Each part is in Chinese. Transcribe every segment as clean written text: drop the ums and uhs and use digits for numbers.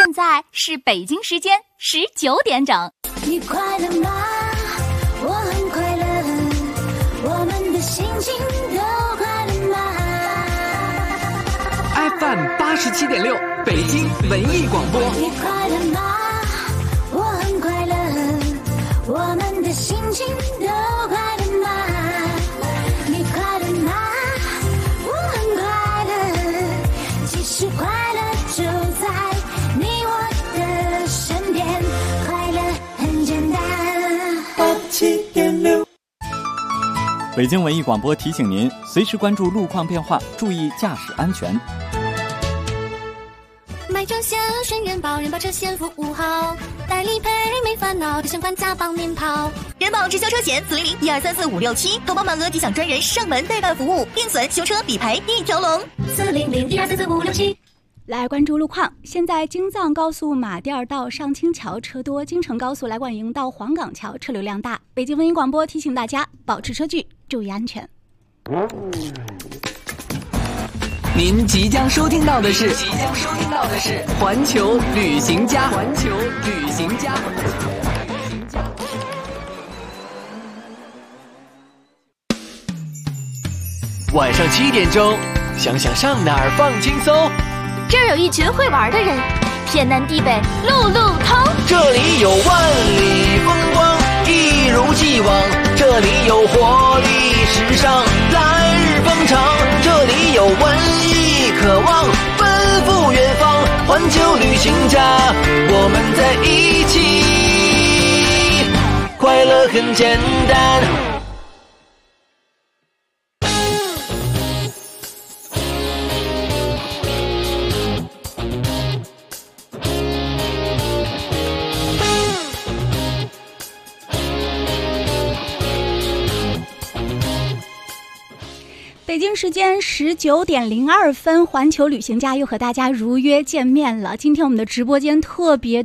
现在是北京时间19点整。 你快乐吗？我很快乐，我们的心情都快乐吗 ？FM 87.6，北京文艺广播。 你快乐吗？我很快乐，我们的心情都快乐吗？你快乐吗？我很快乐，其实快乐就在你我的身边，快乐很简单。87.6， 北京文艺广播提醒您，随时关注路况变化，注意驾驶安全。 买车险选人保，人保车险服务好，代理赔没烦恼，底险款加帮您跑。 人保直销车险400-1234-567，投保满额即享专人上门代办服务，定损、修车、理赔一条龙。 400-1234-567。 来关注路况，现在京藏高速马甸到上清桥车多，京承高速来广营到黄岗桥车流量大。北京文艺广播提醒大家保持车距，注意安全。 您即将收听到的是环球旅行家。晚上7点钟，想想上哪儿放轻松。 这儿有一群会玩的人，天南地北路路通。 这里有万里风光，一如既往。这里有活力时尚，来日方长。这里有文艺渴望，奔赴远方。环球旅行家，我们在一起，快乐很简单。 北京时间19点02分，环球旅行家又和大家如约见面了。今天我们的直播间特别，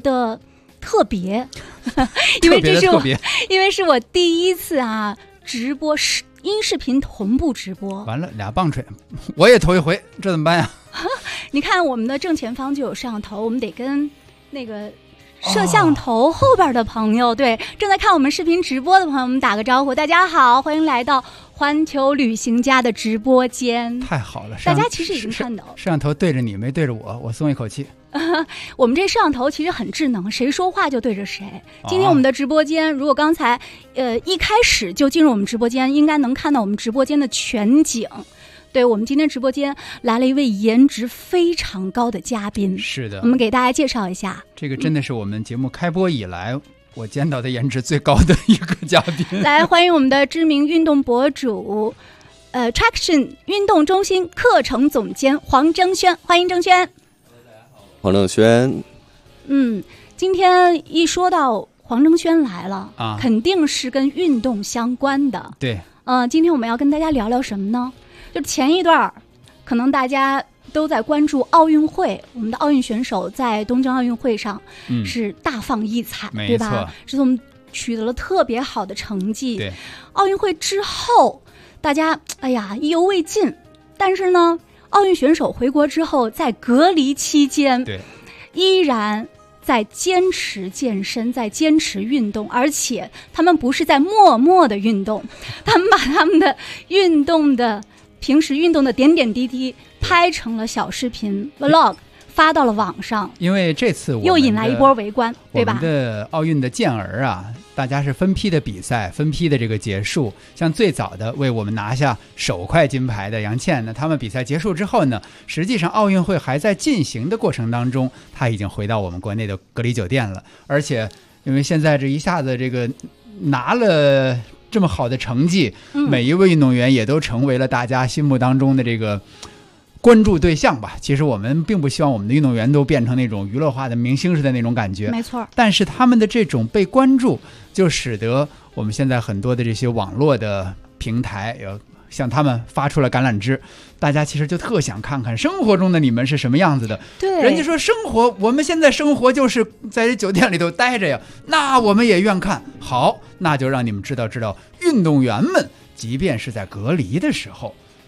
因为是我第一次直播音视频同步直播。 完了，俩棒槌，我也头一回，这怎么办呀？ 你看我们的正前方就有摄像头，我们得跟那个摄像头后边的朋友，对正在看我们视频直播的朋友们打个招呼。大家好，欢迎来到环球旅行家的直播间。 太好了， 大家其实已经看到摄像头对着你，没对着我，我松一口气。 我们这摄像头其实很智能，谁说话就对着谁。今天我们的直播间，如果刚才一开始就进入我们直播间，应该能看到我们直播间的全景。对，我们今天直播间来了一位颜值非常高的嘉宾。 是的， 我们给大家介绍一下， 这个真的是我们节目开播以来我见到的颜值最高的一个嘉宾。 来，欢迎我们的知名运动博主Traction 运动中心课程总监黄征轩，欢迎征轩。 黄征轩， 今天一说到黄征轩来了肯定是跟运动相关的。 对， 今天我们要跟大家聊聊什么呢？就前一段可能大家都在关注奥运会，我们的奥运选手在东京奥运会上是大放异彩，对吧？是我们取得了特别好的成绩。 对， 奥运会之后大家意犹未尽，但是呢奥运选手回国之后在隔离期间依然在坚持健身，在坚持运动，而且他们不是在默默的运动，他们把他们的平时运动的点点滴滴拍成了小视频 vlog 发到了网上。 因为这次又引来一波围观，对吧？ 我们的奥运的健儿大家是分批的比赛，分批的这个结束。像最早的为我们拿下首块金牌的杨倩呢，他们比赛结束之后呢，实际上奥运会还在进行的过程当中，他已经回到我们国内的隔离酒店了。而且因为现在这一下子这个拿了这么好的成绩，每一位运动员也都成为了大家心目当中的这个关注对象吧。其实我们并不希望我们的运动员都变成那种娱乐化的明星似的那种感觉， 没错。 但是他们的这种被关注，就使得我们现在很多的这些网络的平台向他们发出了橄榄枝，大家其实就特想看看生活中的你们是什么样子的。 对， 人家说我们现在生活就是在这酒店里头待着呀，那我们也愿看。好，那就让你们知道运动员们即便是在隔离的时候，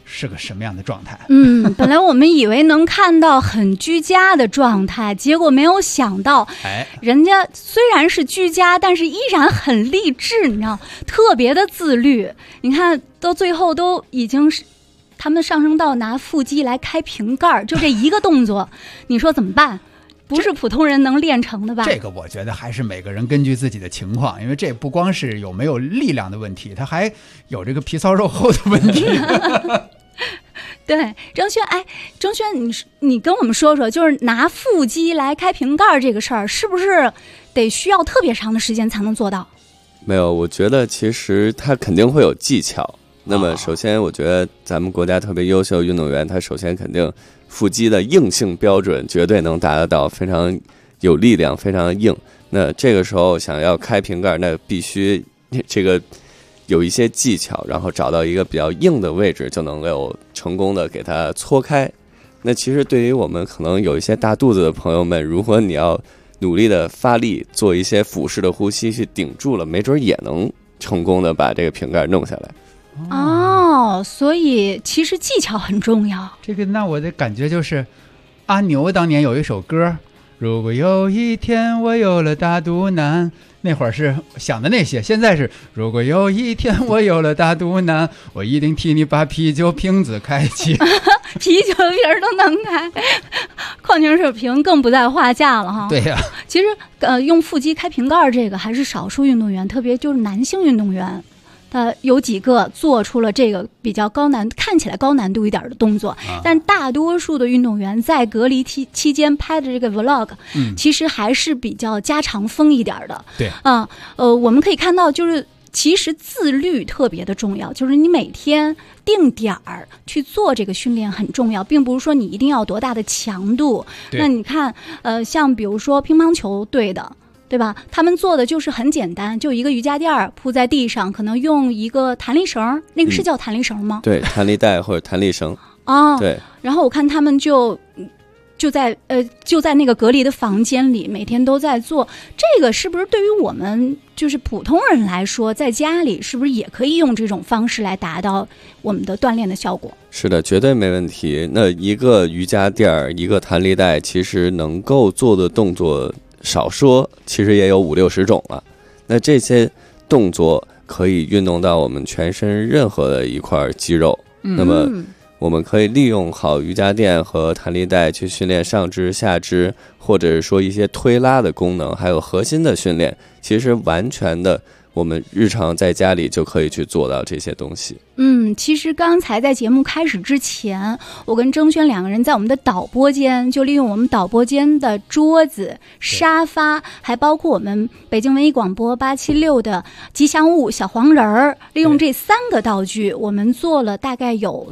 是个什么样的状态。 本来我们以为能看到很居家的状态，结果没有想到，人家虽然是居家，但是依然很励志，你知道，特别的自律。你看到最后都已经是他们上升到拿腹肌来开瓶盖，就这一个动作，你说怎么办？不是普通人能练成的吧？ 这个我觉得还是每个人根据自己的情况，因为这不光是有没有力量的问题，它还有这个皮糙肉厚的问题。 对，郑轩，你跟我们说说，就是拿腹肌来开瓶盖这个事儿，是不是得需要特别长的时间才能做到？ 没有，我觉得其实它肯定会有技巧。那么首先，我觉得咱们国家特别优秀运动员，他首先肯定腹肌的硬性标准绝对能达得到，非常有力量，非常硬。那这个时候想要开瓶盖，那必须这个有一些技巧，然后找到一个比较硬的位置，就能够成功的给它搓开。那其实对于我们可能有一些大肚子的朋友们，如果你要努力的发力，做一些腹式的呼吸去顶住了，没准也能成功的把这个瓶盖弄下来。 所以其实技巧很重要。 这个那我的感觉就是阿牛当年有一首歌，如果有一天我有了大肚腩，那会儿是想的那些，现在是如果有一天我有了大肚腩，我一定替你把啤酒瓶子开启。 啤酒瓶都能开，矿泉水瓶更不在话下了哈。 对呀， 其实用腹肌开瓶盖这个还是少数运动员，特别就是男性运动员。有几个做出了这个比较看起来高难度一点的动作，但大多数的运动员在隔离期间拍的这个 vlog，其实还是比较家常风一点的。 对， 我们可以看到，就是其实自律特别的重要，就是你每天定点儿去做这个训练很重要，并不是说你一定要多大的强度。那你看，像比如说乒乓球队的。对吧？他们做的就是很简单，就一个瑜伽垫铺在地上，可能用一个弹力绳，那个是叫弹力绳吗？ 对，弹力带或者弹力绳。对。 然后我看他们就在那个隔离的房间里，每天都在做这个，是不是对于我们就是普通人来说，在家里是不是也可以用这种方式来达到我们的锻炼的效果？ 是的，绝对没问题。那一个瑜伽垫，一个弹力带，其实能够做的动作。少说其实也有50-60种了，那这些动作可以运动到我们全身任何的一块肌肉，那么我们可以利用好瑜伽垫和弹力带去训练上肢、下肢，或者是说一些推拉的功能，还有核心的训练，其实完全的我们日常在家里就可以去做到这些东西。 其实刚才在节目开始之前，我跟郑轩两个人在我们的导播间，就利用我们导播间的桌子、沙发，还包括我们北京文艺广播876的吉祥物小黄人儿，利用这3个道具，我们做了大概有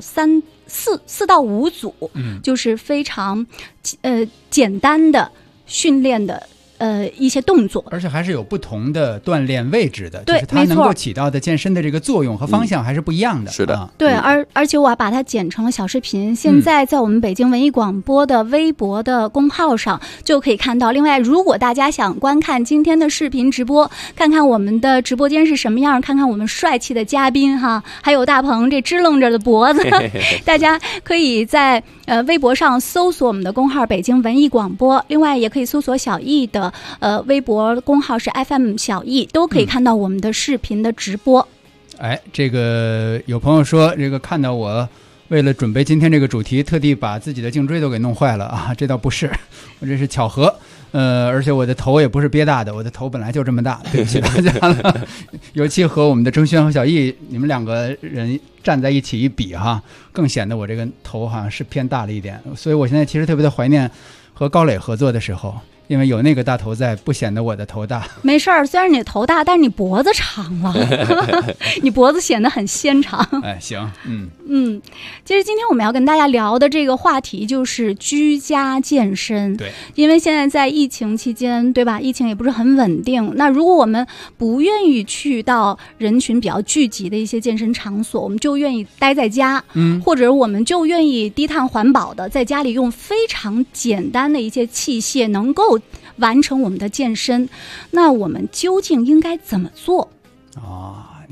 4到5组，就是非常简单的训练的。一些动作， 而且还是有不同的锻炼位置的，就是它能够起到的健身的这个作用和方向还是不一样的。 是的， 对，而且我把它剪成了小视频，现在在我们北京文艺广播的微博的公号上就可以看到。另外，如果大家想观看今天的视频直播，看看我们的直播间是什么样，看看我们帅气的嘉宾哈，还有大鹏这支棱着的脖子，大家可以在微博上搜索我们的公号北京文艺广播，另外也可以搜索小艺的微博公号是 FM 小艺，都可以看到我们的视频的直播。 这个有朋友说，这个看到我为了准备今天这个主题，特地把自己的颈椎都给弄坏了啊！这倒不是，我这是巧合。而且我的头也不是憋大的，我的头本来就这么大，对不起大家了。尤其和我们的郑轩和小艺，你们2个人站在一起一比哈，更显得我这个头好像是偏大了一点。所以我现在其实特别的怀念和高磊合作的时候。因为有那个大头在，不显得我的头大。 没事儿，虽然你头大，但是你脖子长了，你脖子显得很纤长。 行， 其实今天我们要跟大家聊的这个话题就是居家健身。 对， 因为现在在疫情期间，对吧？疫情也不是很稳定。那如果我们不愿意去到人群比较聚集的一些健身场所，我们就愿意待在家，或者我们就愿意低碳环保的，在家里用非常简单的一些器械，能够完成我们的健身。那我们究竟应该怎么做？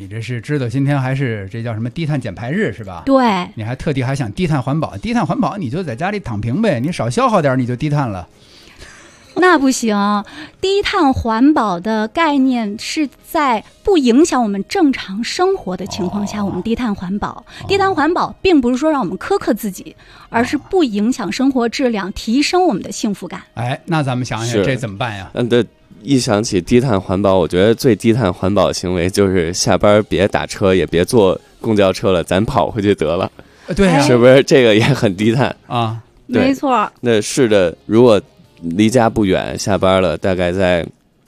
你这是知道今天还是这叫什么低碳减排日是吧？ 对， 你还特地还想低碳环保，低碳环保你就在家里躺平呗，你少消耗点你就低碳了。 那不行，低碳环保的概念是在不影响我们正常生活的情况下，我们低碳环保。低碳环保并不是说让我们苛刻自己，而是不影响生活质量，提升我们的幸福感。 哎，那咱们想想这怎么办呀？ 对，一想起低碳环保，我觉得最低碳环保的行为就是下班别打车，也别坐公交车了，咱跑回去得了。 对呀， 是不是这个也很低碳啊？ 没错。 那是的，如果离家不远，下班了大概在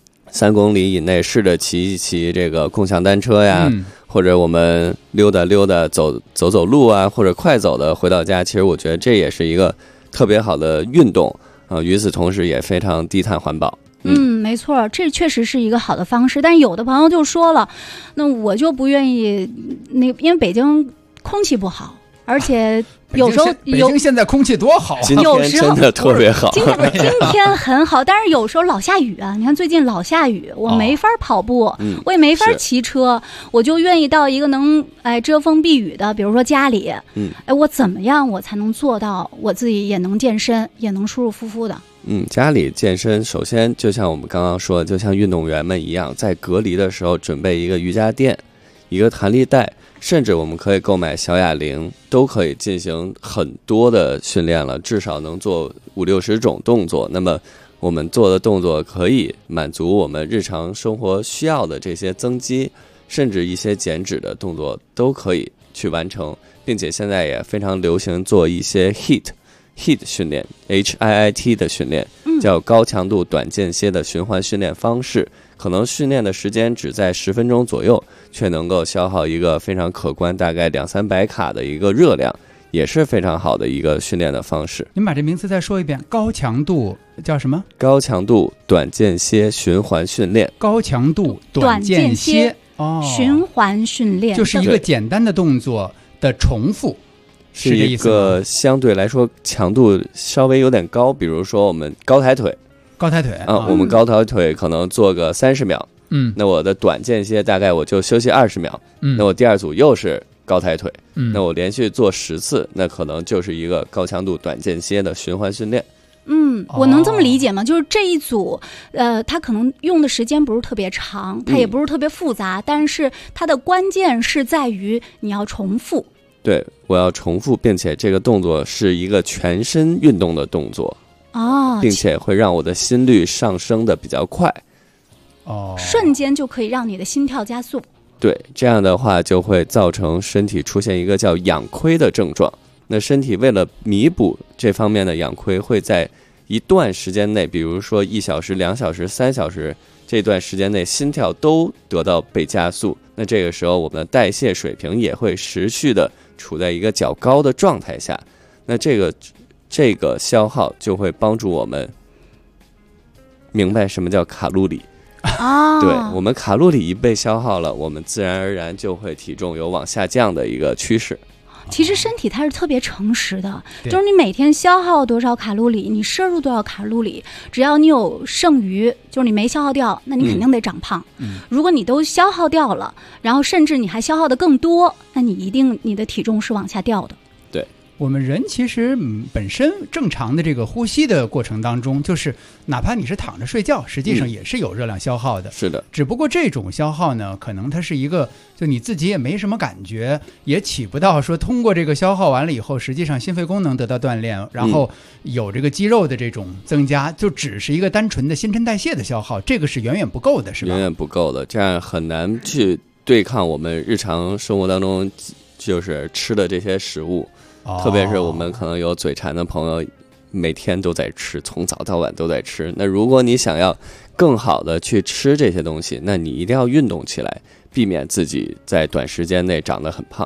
3公里以内，试着骑一骑这个共享单车呀，或者我们溜达溜达走路啊，或者快走的回到家，其实我觉得这也是一个特别好的运动啊。与此同时也非常低碳环保。 没错，这确实是一个好的方式。但是有的朋友就说了，那我就不愿意，因为北京空气不好。而且有时候北京现在空气多好啊！ 有时候真的特别好。 今天很好，但是有时候老下雨啊。你看最近老下雨，我没法跑步，我也没法骑车，我就愿意到一个能遮风避雨的，比如说家里。我怎么样我才能做到我自己也能健身，也能舒舒服服的？ 家里健身，首先就像我们刚刚说的，就像运动员们一样，在隔离的时候准备一个瑜伽垫，一个弹力带。甚至我们可以购买小哑铃，都可以进行很多的训练了，至少能做50-60种动作。那么我们做的动作可以满足我们日常生活需要的这些增肌，甚至一些减脂的动作都可以去完成，并且现在也非常流行做一些 HIIT 训练 HIIT 的训练，叫高强度短间歇的循环训练方式。可能训练的时间只在10分钟左右，却能够消耗一个非常可观，大概200-300卡的一个热量，也是非常好的一个训练的方式。 您把这名词再说一遍，高强度叫什么？ 高强度短间歇循环训练。 高强度短间歇循环训练， 就是一个简单的动作的重复， 是一个相对来说强度稍微有点高，比如说我们高抬腿。我们高抬腿可能做个30秒，那我的短间歇大概我就休息20秒，那我第二组又是高抬腿，那我连续做10次，那可能就是一个高强度短间歇的循环训练。 我能这么理解吗？就是这一组，它可能用的时间不是特别长，它也不是特别复杂，但是它的关键是在于你要重复。 对，我要重复，并且这个动作是一个全身运动的动作。并且会让我的心率上升的比较快， 瞬间就可以让你的心跳加速。 对，这样的话就会造成身体出现一个叫氧亏的症状。那身体为了弥补这方面的氧亏，会在一段时间内，比如说1小时、2小时、3小时这段时间内，心跳都得到被加速。那这个时候，我们的代谢水平也会持续的处在一个较高的状态下。那这个消耗就会帮助我们明白什么叫卡路里。对，我们卡路里一被消耗了，我们自然而然就会体重有往下降的一个趋势。 其实身体它是特别诚实的，就是你每天消耗多少卡路里，你摄入多少卡路里，只要你有剩余，就是你没消耗掉，那你肯定得长胖。如果你都消耗掉了，然后甚至你还消耗的更多，那你一定你的体重是往下掉的。 我们人其实本身正常的这个呼吸的过程当中，就是哪怕你是躺着睡觉，实际上也是有热量消耗的。 是的， 只不过这种消耗呢，可能它是一个就你自己也没什么感觉，也起不到说通过这个消耗完了以后，实际上心肺功能得到锻炼，然后有这个肌肉的这种增加，就只是一个单纯的新陈代谢的消耗，这个是远远不够的，是吧？ 远远不够的，这样很难去对抗我们日常生活当中就是吃的这些食物。特别是我们可能有嘴馋的朋友，每天都在吃，从早到晚都在吃。那如果你想要更好的去吃这些东西，那你一定要运动起来，避免自己在短时间内长得很胖。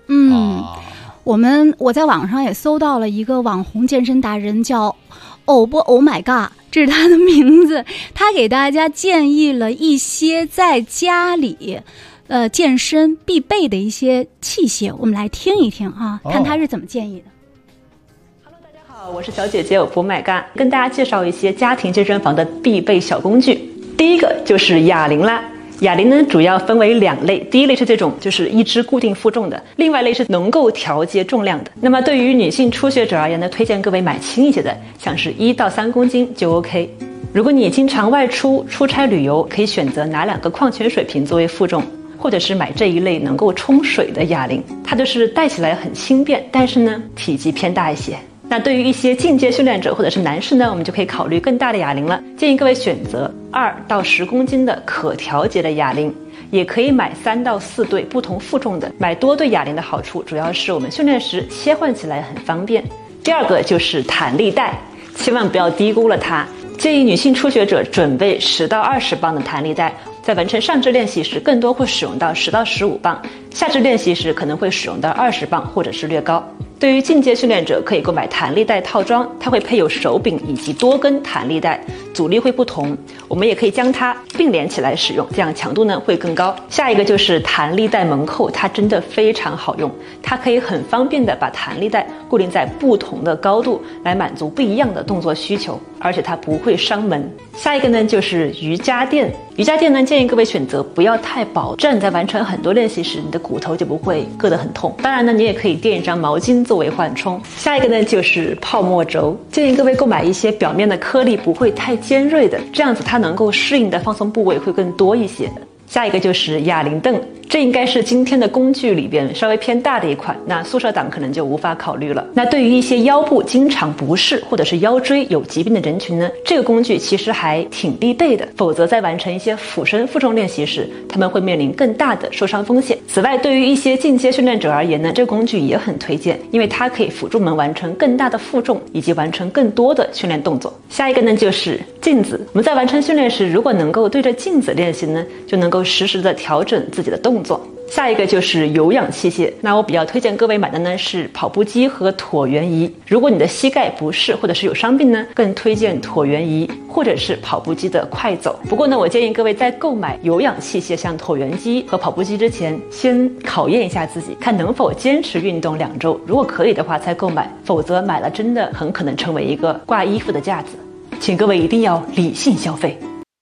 我在网上也搜到了一个网红健身达人，叫Oh My God， 这是他的名字。他给大家建议了一些在家里健身必备的一些器械，我们来听一听啊，看他是怎么建议的。 Hello， 大家好，我是小姐姐不买干，跟大家介绍一些家庭健身房的必备小工具。第一个就是哑铃啦。 哑铃呢主要分为2类，第一类是这种就是一支固定负重的，另外一类是能够调节重量的。那么对于女性初学者而言呢，推荐各位买轻一些的，像是1到3公斤就 OK。如果你经常外出、出差旅游，可以选择拿2个矿泉水瓶作为负重，或者是买这一类能够冲水的哑铃，它就是带起来很轻便，但是呢体积偏大一些。那对于一些进阶训练者或者是男士呢，我们就可以考虑更大的哑铃了，建议各位选择2到10公斤的可调节的哑铃，也可以买3到4对不同负重的。买多对哑铃的好处主要是我们训练时切换起来很方便。第2个就是弹力带，千万不要低估了它。建议女性初学者准备10到20磅的弹力带，在完成上肢练习时更多会使用到10到15磅，下肢练习时可能会使用到20磅或者是略高。对于进阶训练者可以购买弹力带套装，它会配有手柄以及多根弹力带，阻力会不同，我们也可以将它并联起来使用，这样强度呢会更高。下一个就是弹力带门扣，它真的非常好用，它可以很方便的把弹力带固定在不同的高度，来满足不一样的动作需求，而且它不会伤门。下一个呢就是瑜伽垫，瑜伽垫呢建议各位选择不要太薄，这样你在完成很多练习时，你的骨头就不会硌得很痛。当然呢，你也可以垫一张毛巾作为缓冲。下一个呢就是泡沫轴，建议各位购买一些表面的颗粒不会太尖锐的，这样子它能够适应的放松部位会更多一些。下一个就是哑铃凳，这应该是今天的工具里边稍微偏大的一款，那宿舍党可能就无法考虑了。那对于一些腰部经常不适或者是腰椎有疾病的人群呢，这个工具其实还挺必备的，否则在完成一些俯身负重练习时，他们会面临更大的受伤风险。此外，对于一些进阶训练者而言呢，这个工具也很推荐，因为它可以辅助我们完成更大的负重以及完成更多的训练动作。下一个呢就是镜子，我们在完成训练时，如果能够对着镜子练习呢，就能够实时的调整自己的动作。下一个就是有氧器械，那我比较推荐各位买的呢是跑步机和椭圆仪。如果你的膝盖不适或者是有伤病呢，更推荐椭圆仪或者是跑步机的快走。不过呢，我建议各位在购买有氧器械像椭圆机和跑步机之前，先考验一下自己，看能否坚持运动2周，如果可以的话才购买，否则买了真的很可能成为一个挂衣服的架子。请各位一定要理性消费。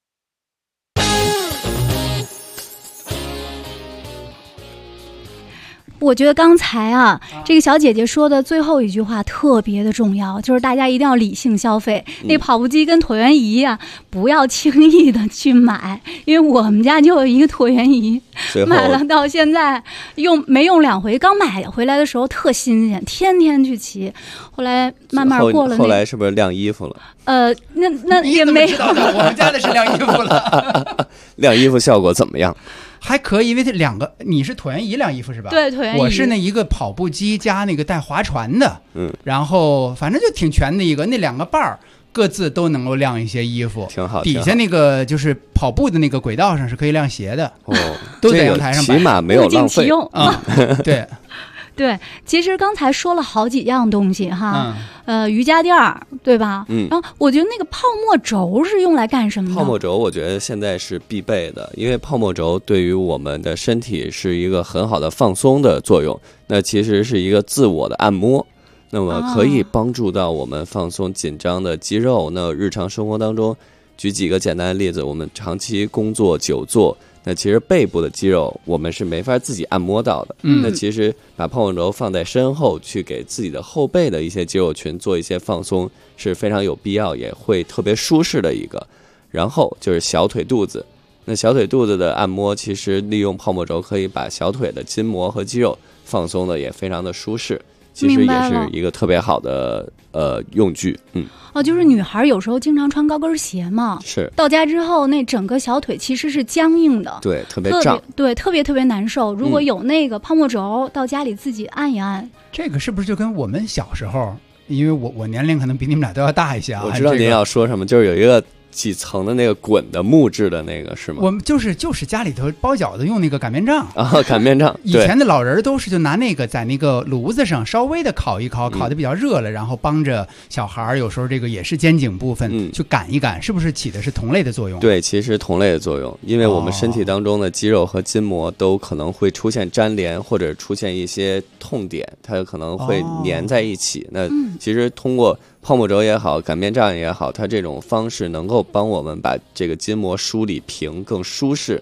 我觉得刚才这个小姐姐说的最后一句话特别的重要，就是大家一定要理性消费。那跑步机跟椭圆仪不要轻易的去买，因为我们家就有一个椭圆仪，买了到现在没用2回，刚买回来的时候特新鲜，天天去骑，后来慢慢过了后来是不是晾衣服了？ 那也没有， 我们家的是晾衣服了。 晾衣服效果怎么样？ 还可以，因为这2个，你是椭圆仪晾衣服是吧？ 对，椭圆仪。 我是那一个跑步机加那个带划船的，然后反正就挺全的一个，那2个把儿各自都能够晾一些衣服， 挺好。 底下那个就是跑步的那个轨道上是可以晾鞋的，都在阳台上摆， 起码没有浪费。 对。 对，其实刚才说了好几样东西哈，瑜伽垫对吧？然后我觉得那个泡沫轴是用来干什么的？ 泡沫轴我觉得现在是必备的，因为泡沫轴对于我们的身体是一个很好的放松的作用，那其实是一个自我的按摩，那么可以帮助到我们放松紧张的肌肉。那日常生活当中，举几个简单的例子，我们长期工作久坐，那其实背部的肌肉我们是没法自己按摩到的，那其实把泡沫轴放在身后，去给自己的后背的一些肌肉群做一些放松是非常有必要，也会特别舒适的一个。然后就是小腿肚子，那小腿肚子的按摩，其实利用泡沫轴可以把小腿的筋膜和肌肉放松的也非常的舒适，其实也是一个特别好的用具。 就是女孩有时候经常穿高跟鞋嘛， 是到家之后那整个小腿其实是僵硬的， 对，特别胀， 对，特别难受。如果有那个泡沫轴，到家里自己按一按， 这个是不是就跟我们小时候？因为我年龄可能比你们俩都要大一些啊。 我知道您要说什么，就是有一个几层的那个滚的木质的那个是吗？ 我们就是家里头包饺子用那个擀面杖擀面杖。 以前的老人都是就拿那个在那个炉子上稍微的烤一烤，烤的比较热了，然后帮着小孩有时候这个也是肩颈部分去擀一擀，是不是起的是同类的作用？ 对，其实同类的作用，因为我们身体当中的肌肉和筋膜都可能会出现粘连或者出现一些痛点，它可能会粘在一起。那其实通过泡沫轴也好，擀面杖也好，它这种方式能够帮我们把这个筋膜梳理平，更舒适，这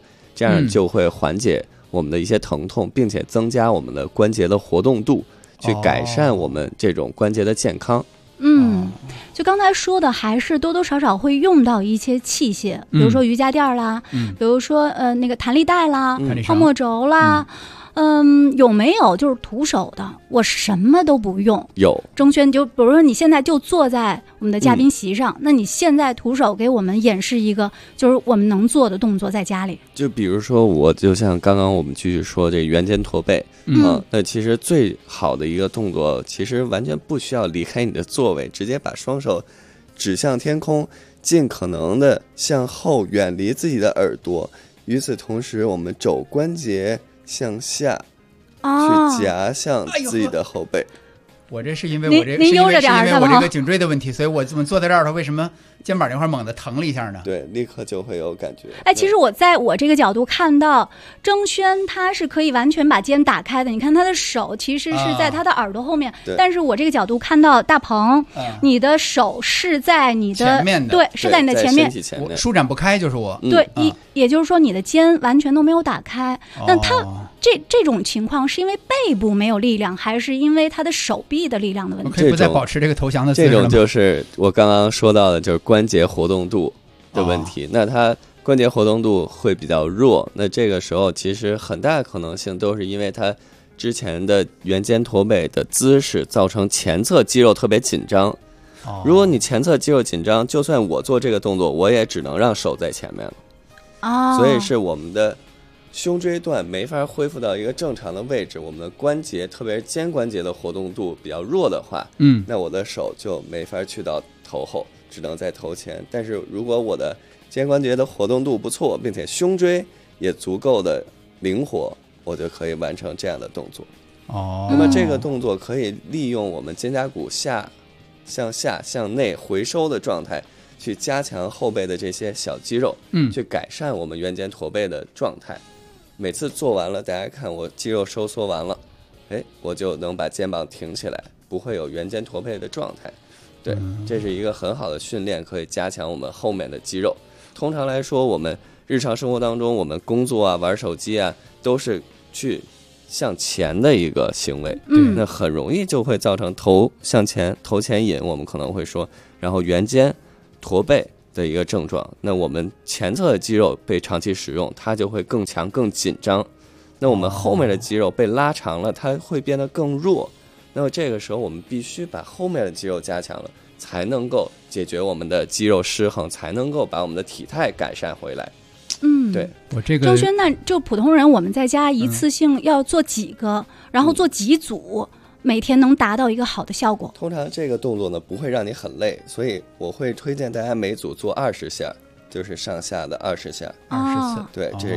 这样就会缓解我们的一些疼痛，并且增加我们的关节的活动度，去改善我们这种关节的健康。 就刚才说的，还是多多少少会用到一些器械，比如说瑜伽垫啦，比如说那个弹力带啦，泡沫轴啦。有没有就是徒手的？我什么都不用。有。钟轩，就比如说你现在就坐在我们的嘉宾席上，那你现在徒手给我们演示一个，就是我们能做的动作，在家里。 就比如说，我就像刚刚我们继续说这圆肩驼背，那其实最好的一个动作，其实完全不需要离开你的座位，直接把双手指向天空，尽可能的向后，远离自己的耳朵。与此同时，我们肘关节向下去夹向自己的后背。 我这是因为我这您悠着点，是因为我这个颈椎的问题，所以我怎么坐在这儿的？为什么肩膀这块猛地疼了一下呢？ 对，立刻就会有感觉。 其实我在我这个角度看到郑轩，他是可以完全把肩打开的。你看他的手其实是在他的耳朵后面，但是我这个角度看到大鹏，你的手是在你的前面的， 对，是在你的前面， 我舒展不开，就是我。 对，也就是说你的肩完全都没有打开。但他这种情况是因为背部没有力量，还是因为他的手臂的力量的问题？ 我可以不再保持这个投降的姿势了吗？ 这种就是我刚刚说到的，就是关节活动度的问题。那它关节活动度会比较弱，那这个时候其实很大可能性都是因为它之前的圆肩驼背的姿势造成前侧肌肉特别紧张。如果你前侧肌肉紧张，就算我做这个动作，我也只能让手在前面了。所以是我们的胸椎段没法恢复到一个正常的位置，我们的关节，特别是肩关节的活动度比较弱的话，那我的手就没法去到头后，只能在头前。但是如果我的肩关节的活动度不错，并且胸椎也足够的灵活，我就可以完成这样的动作。那么这个动作可以利用我们肩胛骨向下向内回收的状态，去加强后背的这些小肌肉，去改善我们圆肩驼背的状态。每次做完了，大家看我肌肉收缩完了，我就能把肩膀挺起来，不会有圆肩驼背的状态。对，这是一个很好的训练，可以加强我们后面的肌肉。通常来说，我们日常生活当中，我们工作啊、玩手机啊，都是去向前的一个行为，那很容易就会造成头向前、头前引，我们可能会说，然后圆肩驼背的一个症状。那我们前侧的肌肉被长期使用，它就会更强、更紧张。那我们后面的肌肉被拉长了，它会变得更弱。那么这个时候，我们必须把后面的肌肉加强了，才能够解决我们的肌肉失衡，才能够把我们的体态改善回来。对， 我这个郑轩，那就普通人，我们在家一次性要做几个，然后做几组，每天能达到一个好的效果。 通常这个动作呢不会让你很累，所以我会推荐大家每组做20下，就是上下的20下 ，20次。 对，这是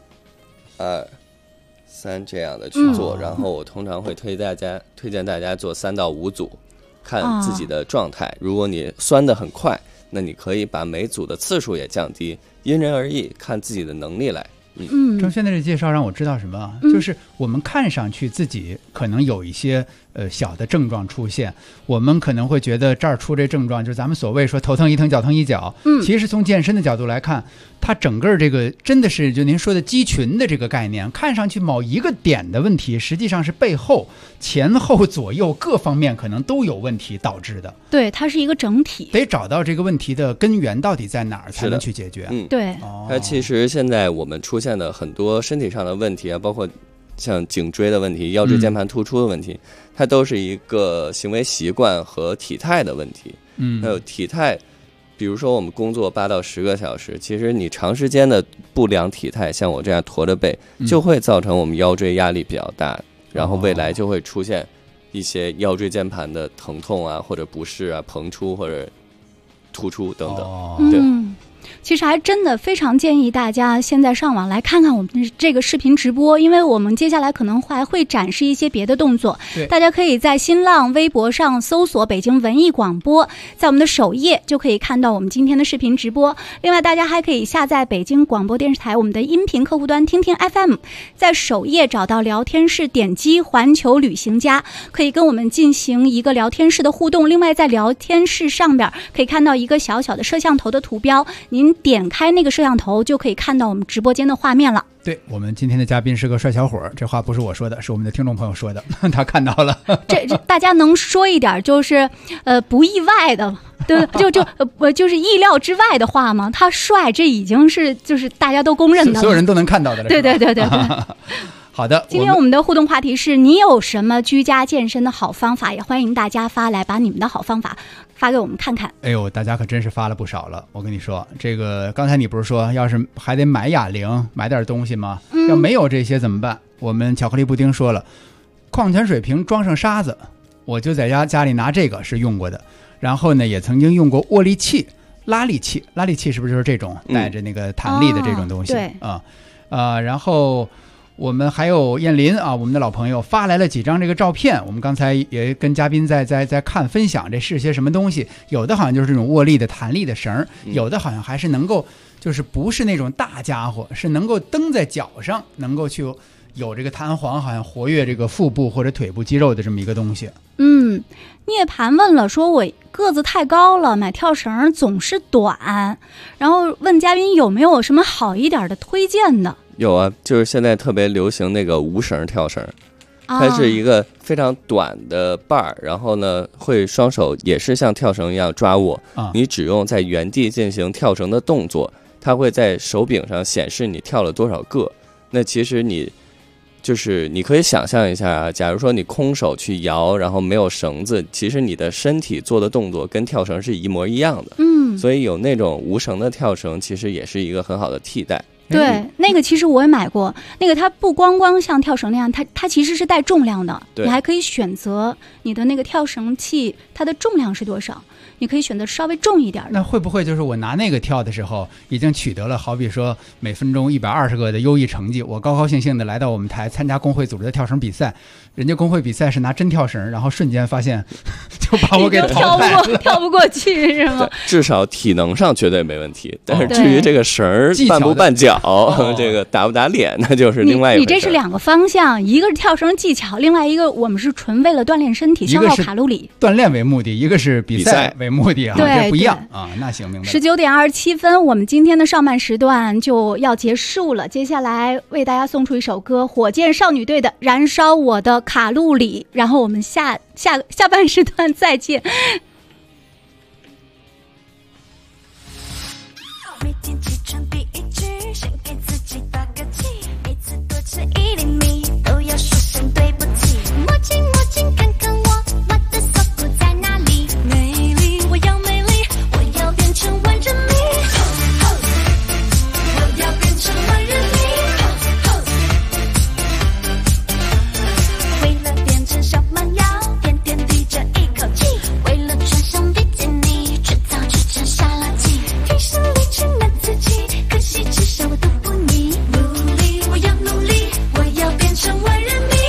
1、2、3这样的去做。然后我通常会推荐大家做3到5组，看自己的状态。如果你酸得很快，那你可以把每组的次数也降低，因人而异，看自己的能力来。 郑轩的这介绍让我知道什么，就是我们看上去自己可能有一些小的症状出现，我们可能会觉得这儿出这症状，就是咱们所谓说头疼一疼脚疼一脚，其实从健身的角度来看，它整个这个真的是就您说的肌群的这个概念，看上去某一个点的问题，实际上是背后前后左右各方面可能都有问题导致的。 对，它是一个整体， 得找到这个问题的根源到底在哪儿，才能去解决。 对。 那其实现在我们出现的很多身体上的问题啊，包括像颈椎的问题、腰椎间盘突出的问题，它都是一个行为习惯和体态的问题。还有体态，比如说我们工作8到10个小时，其实你长时间的不良体态，像我这样驼着背，就会造成我们腰椎压力比较大，然后未来就会出现一些腰椎间盘的疼痛啊，或者不适啊、膨出或者突出等等。对。 其实还真的非常建议大家现在上网来看看我们这个视频直播，因为我们接下来可能还会展示一些别的动作，大家可以在新浪微博上搜索北京文艺广播，在我们的首页就可以看到我们今天的视频直播。另外大家还可以下载北京广播电视台我们的音频客户端听听 FM， 在首页找到聊天室，点击环球旅行家，可以跟我们进行一个聊天室的互动。另外在聊天室上边可以看到一个小小的摄像头的图标，您您点开那个摄像头就可以看到我们直播间的画面了。 对，我们今天的嘉宾是个帅小伙，这话不是我说的，是我们的听众朋友说的，他看到了。 这大家能说一点就是不意外的，对，就是意料之外的话吗？他帅，这已经是就是大家都公认的了， 所有人都能看到的了。 对。 好的， 今天我们的互动话题是你有什么居家健身的好方法，也欢迎大家发来，把你们的好方法发给我们看看。 哎呦，大家可真是发了不少了。我跟你说，这个刚才你不是说要是还得买哑铃买点东西吗？要没有这些怎么办？我们巧克力布丁说了，矿泉水瓶装上沙子，我就在家里拿这个是用过的。然后呢，也曾经用过握力器、拉力器是不是就是这种带着那个弹力的这种东西？ 对然后我们还有燕林啊，我们的老朋友发来了几张这个照片，我们刚才也跟嘉宾在看分享，这是些什么东西？有的好像就是这种握力的弹力的绳，有的好像还是能够就是不是那种大家伙，是能够蹬在脚上，能够去有这个弹簧，好像活跃这个腹部或者腿部肌肉的这么一个东西。 涅槃问了，说我个子太高了，买跳绳总是短，然后问嘉宾有没有什么好一点的推荐的。 有啊，就是现在特别流行那个无绳跳绳，它是一个非常短的把儿，然后呢会双手也是像跳绳一样抓握，你只用在原地进行跳绳的动作，它会在手柄上显示你跳了多少个。那其实你可以想象一下啊，假如说你空手去摇，然后没有绳子，其实你的身体做的动作跟跳绳是一模一样的。所以有那种无绳的跳绳，其实也是一个很好的替代。 对，那个其实我也买过，那个它不光像跳绳那样，它其实是带重量的，你还可以选择你的那个跳绳器它的重量是多少，你可以选择稍微重一点的。 那会不会就是我拿那个跳的时候已经取得了好比说每分钟120个的优异成绩，我高高兴兴的来到我们台参加工会组织的跳绳比赛，人家工会比赛是拿真跳绳，然后瞬间发现就把我给淘汰了， 跳不过去是吗？ 至少体能上绝对没问题，但是至于这个绳绊不绊脚，这个打不打脸，那就是另外一回事。 你这是两个方向，一个是跳绳技巧，另外一个我们是纯为了锻炼身体，消耗卡路里， 锻炼为目的，一个是比赛为目的啊，这不一样啊。那行，明白了。 19:27，我们今天的上半时段就要结束了，接下来为大家送出一首歌，火箭少女队的《燃烧我的卡路里》，然后我们下半时段再见。 每天起床第一句，先给自己打个气，每次多吃1厘米都要说声对不起。墨镜墨镜看看我的锁骨在哪里？美丽，我要美丽，我要变成万人迷，我要变成万人迷。为了变成小蛮腰，天天提着一口气，为了穿上比基尼，制造去成沙拉鸡，天生丽质难自己，可惜至少我都不腻。努力，我要努力，我要变成万人迷。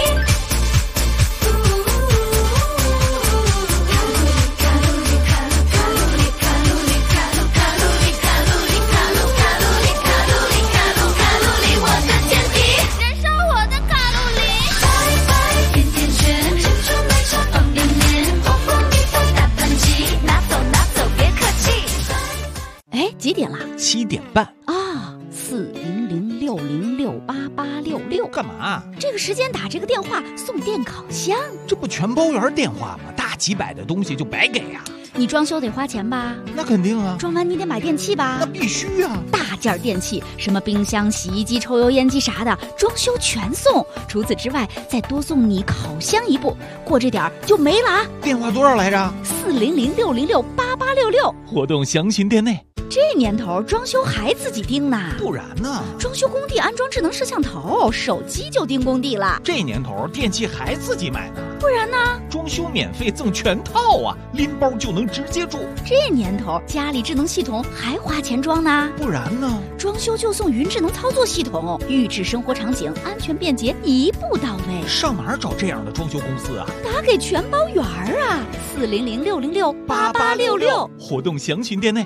几点啦 ？7点半啊！40060688866， 干嘛？ 这个时间打这个电话送电烤箱， 这不全包圆电话吗？大几百的东西就白给呀！ 你装修得花钱吧？ 那肯定啊！ 装完你得买电器吧？ 那必须啊！ 大件电器，什么冰箱、洗衣机、抽油烟机啥的，装修全送。除此之外，再多送你烤箱一部，过这点就没了啊！ 电话多少来着 ？400668866， 活动详询店内。 这年头装修还自己盯呢？ 不然呢？ 装修工地安装智能摄像头，手机就盯工地了。 这年头电器还自己买呢？ 不然呢？ 装修免费赠全套啊，拎包就能直接住。 这年头家里智能系统还花钱装呢？ 不然呢？ 装修就送云智能操作系统，预制生活场景，安全便捷，一步到位。 上哪儿找这样的装修公司啊？ 打给全包圆啊！400668866， 活动详询店内。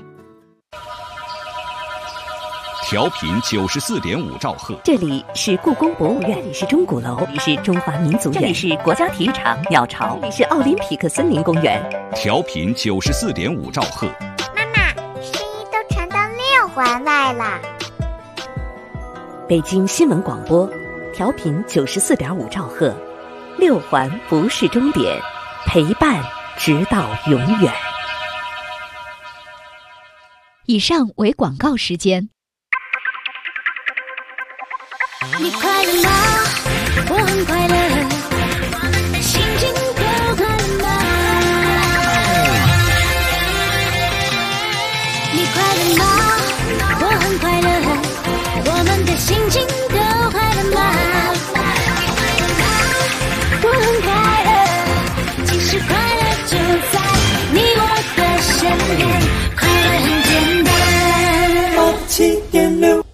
调频94.5兆赫， 这里是故宫博物院，这里是钟鼓楼，这里是中华民族院，这里是国家体育场鸟巢，这里是奥林匹克森林公园。 调频94.5兆赫。 妈妈，11都传到6。 环外啦。 北京新闻广播，调频94.5兆赫，6环不是终点，陪伴直到永远。 以上为广告时间。 你快乐吗？我很快乐，心情都快乐吗？你快乐吗？我很快乐，我们的心情都快乐吗？我很快乐，其实快乐就在你我的身边，快乐很简单。87.6。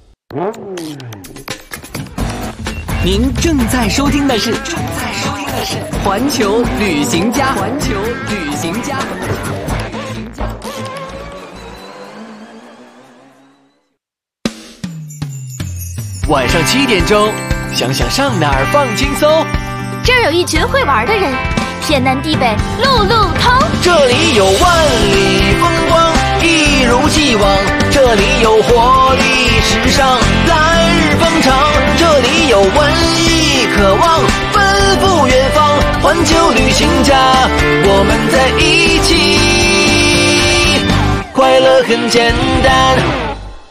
您正在收听的是环球旅行家。环球旅行家。 晚上7点钟，想想上哪儿放轻松。 这儿有一群会玩的人，天南地北路路通。 这里有万里风光，一如既往。这里有活力时尚，来日方长。这里有文艺渴望，奔赴远方。环球旅行家，我们在一起，快乐很简单。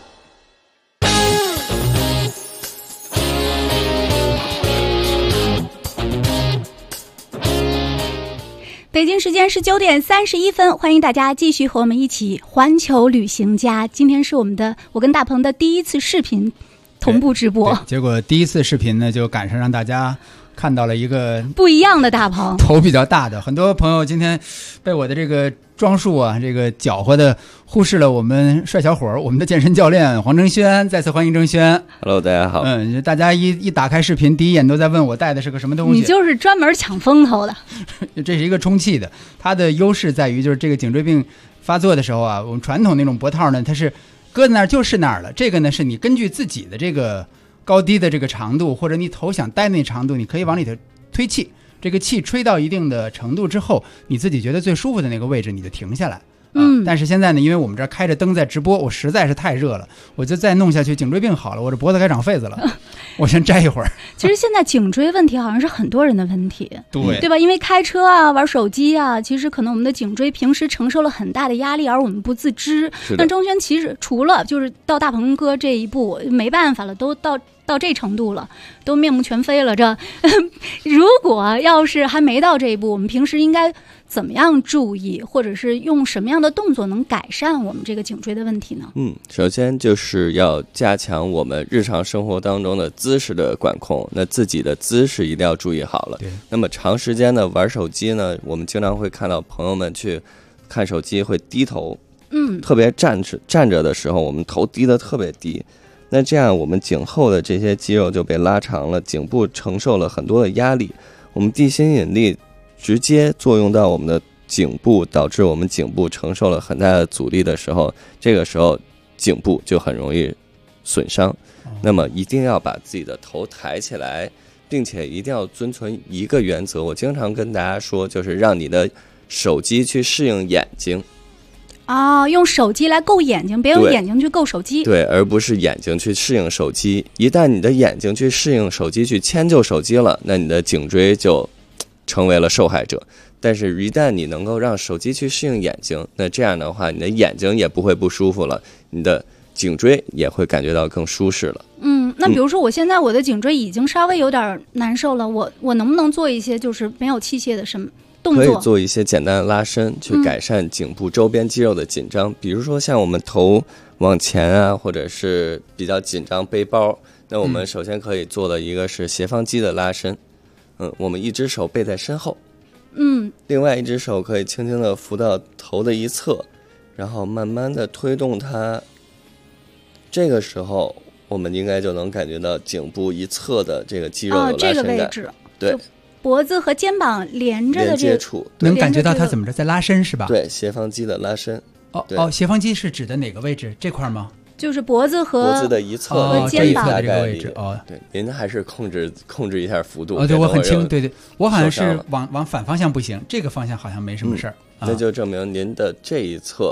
北京时间19点31分，欢迎大家继续和我们一起环球旅行家。今天是我跟大鹏的第一次视频同步直播， 结果第一次视频呢，就赶上让大家看到了一个不一样的大鹏， 头比较大的。很多朋友今天被我的这个装束啊，这个搅和的忽视了我们帅小伙儿，我们的健身教练黄征轩。再次欢迎征轩。 Hello， 大家好。 大家一打开视频，第一眼都在问我带的是个什么东西。 你就是专门抢风头的。 这是一个充气的，它的优势在于就是这个颈椎病发作的时候啊，我们传统那种脖套呢，它是搁在那儿就是那儿了。这个呢，是你根据自己的这个高低的这个长度，或者你头想待那长度，你可以往里头推气。这个气吹到一定的程度之后，你自己觉得最舒服的那个位置，你就停下来。但是现在呢，因为我们这儿开着灯在直播，我实在是太热了，我就再弄下去，颈椎病好了，我这脖子该长痱子了，我先摘一会儿。 其实现在颈椎问题好像是很多人的问题，对吧？因为开车啊、玩手机啊，其实可能我们的颈椎平时承受了很大的压力，而我们不自知。那征轩其实除了就是到大鹏哥这一步没办法了，都到这程度了，都面目全非了。如果要是还没到这一步，我们平时应该怎么样注意，或者是用什么样的动作能改善我们这个颈椎的问题呢？ 首先就是要加强我们日常生活当中的姿势的管控，那自己的姿势一定要注意好了。那么长时间的玩手机呢，我们经常会看到朋友们去看手机会低头，特别站着的时候，我们头低得特别低。那这样我们颈后的这些肌肉就被拉长了，颈部承受了很多的压力，我们地心引力直接作用到我们的颈部，导致我们颈部承受了很大的阻力的时候，这个时候颈部就很容易损伤。那么一定要把自己的头抬起来，并且一定要遵循一个原则，我经常跟大家说，就是让你的手机去适应眼睛。 用手机来够眼睛，别用眼睛去够手机。 对，而不是眼睛去适应手机。一旦你的眼睛去适应手机，去迁就手机了，那你的颈椎就成为了受害者。但是一旦你能够让手机去适应眼睛，那这样的话，你的眼睛也不会不舒服了，你的颈椎也会感觉到更舒适了。 那比如说我现在我的颈椎已经稍微有点难受了，我能不能做一些就是没有器械的什么动作？ 可以做一些简单的拉伸，去改善颈部周边肌肉的紧张。比如说像我们头往前啊，或者是比较紧张背包，那我们首先可以做的一个是斜方肌的拉伸。我们一只手背在身后，另外一只手可以轻轻地扶到头的一侧，然后慢慢地推动它。这个时候我们应该就能感觉到颈部一侧的这个肌肉有拉伸感。 这个位置， 对， 脖子和肩膀连着的这个处， 能感觉到它怎么着在拉伸是吧？ 对，斜方肌的拉伸。 斜方肌是指的哪个位置？这块吗？ 就是脖子的一侧和肩膀这个位置。 对，您还是控制一下幅度。 对，我很轻。对，我好像是往反方向不行，这个方向好像没什么事儿。 那就证明您的这一侧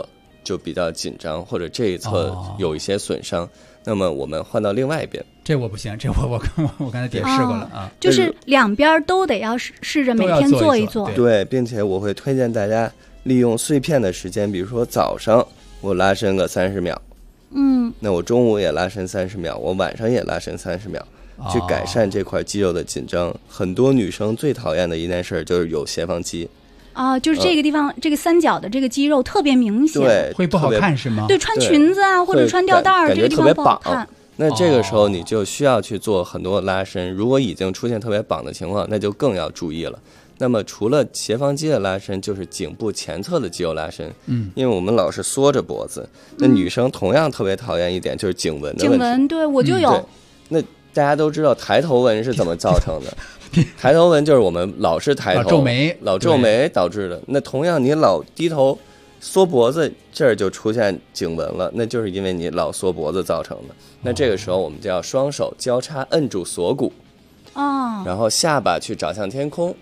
就比较紧张，或者这一侧有一些损伤，那么我们换到另外一边。 这我不行，这我刚才也试过了啊， 就是两边都得要试着每天做一做。 对，并且我会推荐大家利用碎片的时间，比如说早上我拉伸个30秒，那我中午也拉伸30秒，我晚上也拉伸30秒，去改善这块肌肉的紧张。很多女生最讨厌的一件事就是有斜方肌。 就是这个地方，这个三角的这个肌肉特别明显， 对， 会不好看是吗？ 对，穿裙子啊或者穿吊带儿，这个地方不好看。 那这个时候你就需要去做很多拉伸，如果已经出现特别绑的情况，那就更要注意了。那么除了斜方肌的拉伸，就是颈部前侧的肌肉拉伸。因为我们老是缩着脖子，那女生同样特别讨厌一点就是颈纹的问题。 颈纹，对我就有。 那大家都知道抬头纹是怎么造成的？抬头纹就是我们老是抬头，老皱眉导致的。那同样，你老低头缩脖子，这儿就出现颈纹了，那就是因为你老缩脖子造成的。那这个时候，我们就要双手交叉摁住锁骨，然后下巴去找向天空。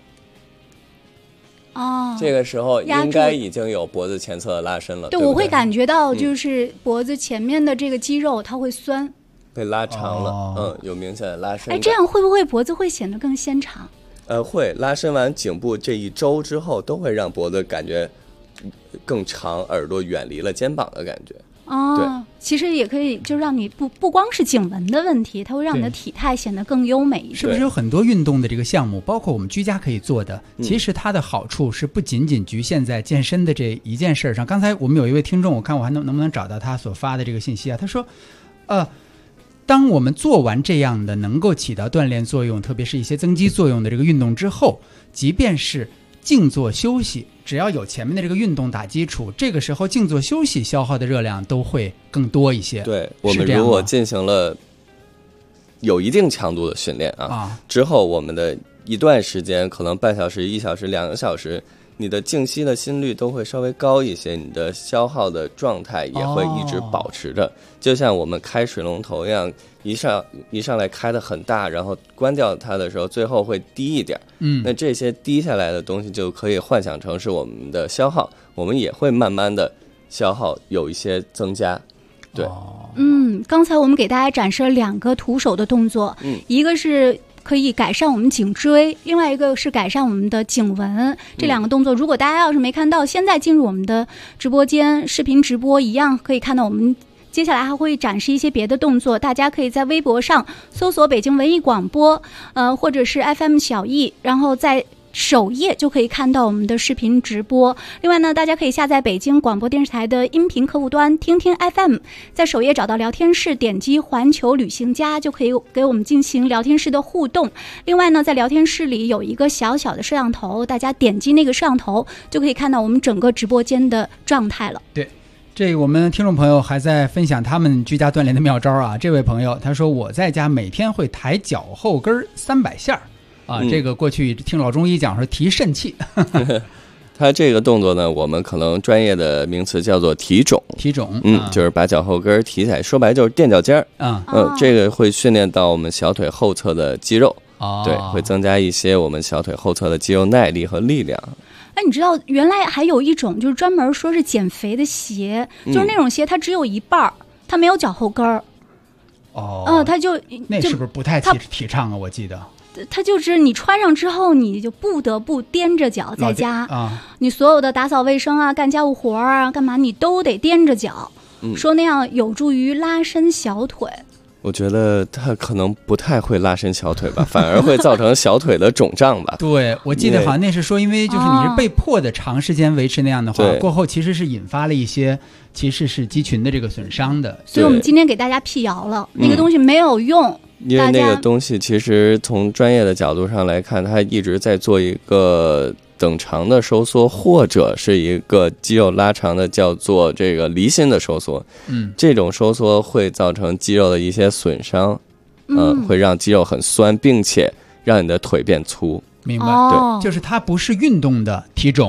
这个时候应该已经有脖子前侧的拉伸了。对， 我会感觉到就是脖子前面的这个肌肉它会酸。 被拉长了，有明显的拉伸。 这样会不会脖子会显得更纤长？ 会，拉伸完颈部这一周之后，都会让脖子感觉更长，耳朵远离了肩膀的感觉。对， 其实也可以，就让你不光是颈纹的问题，它会让你的体态显得更优美一些。 是不是有很多运动的这个项目，包括我们居家可以做的，其实它的好处是不仅仅局限在健身的这一件事上。刚才我们有一位听众，我看我还能不能找到他所发的这个信息啊？他说，当我们做完这样的能够起到锻炼作用，特别是一些增肌作用的这个运动之后，即便是静坐休息，只要有前面的这个运动打基础，这个时候静坐休息消耗的热量都会更多一些。 对，我们如果进行了有一定强度的训练之后，我们的一段时间，可能半小时、1小时、2个小时，你的静息的心率都会稍微高一些，你的消耗的状态也会一直保持着。就像我们开水龙头一样，一上来开得很大，然后关掉它的时候，最后会低一点。那这些低下来的东西就可以幻想成是我们的消耗，我们也会慢慢的消耗有一些增加。对， 刚才我们给大家展示了2个徒手的动作，一个是可以改善我们颈椎，另外一个是改善我们的颈纹。这2个动作，如果大家要是没看到，现在进入我们的直播间，视频直播一样可以看到我们接下来还会展示一些别的动作，大家可以在微博上搜索北京文艺广播，或者是 FM 小艺，然后在首页就可以看到我们的视频直播。另外呢，大家可以下载北京广播电视台的音频客户端听听 FM， 在首页找到聊天室，点击环球旅行家就可以给我们进行聊天室的互动。另外呢，在聊天室里有一个小小的摄像头，大家点击那个摄像头就可以看到我们整个直播间的状态了。 对，这个我们听众朋友还在分享他们居家锻炼的妙招啊。这位朋友他说，我在家每天会抬脚后跟300下这个过去听老中医讲说提肾气。 他这个动作呢，我们可能专业的名词叫做提踵。就是把脚后跟提起来，说白就是垫脚尖儿。这个会训练到我们小腿后侧的肌肉。对，会增加一些我们小腿后侧的肌肉耐力和力量。 你知道原来还有一种就是专门说是减肥的鞋，就是那种鞋它只有一半，它没有脚后跟儿。它就那是不是不太提倡啊？我记得它就是你穿上之后，你就不得不踮着脚在家你所有的打扫卫生啊、干家务活啊、干嘛，你都得踮着脚。说那样有助于拉伸小腿。 我觉得他可能不太会拉伸小腿吧，反而会造成小腿的肿胀吧。 对，我记得好像那是说，因为就是你是被迫的长时间维持那样的话，过后其实是引发了一些其实是肌群的这个损伤的。 所以我们今天给大家辟谣了，那个东西没有用。 因为那个东西其实从专业的角度上来看，它一直在做一个等长的收缩，或者是一个肌肉拉长的叫做这个离心的收缩。这种收缩会造成肌肉的一些损伤，会让肌肉很酸，并且让你的腿变粗。 明白？对，就是它不是运动的提踵，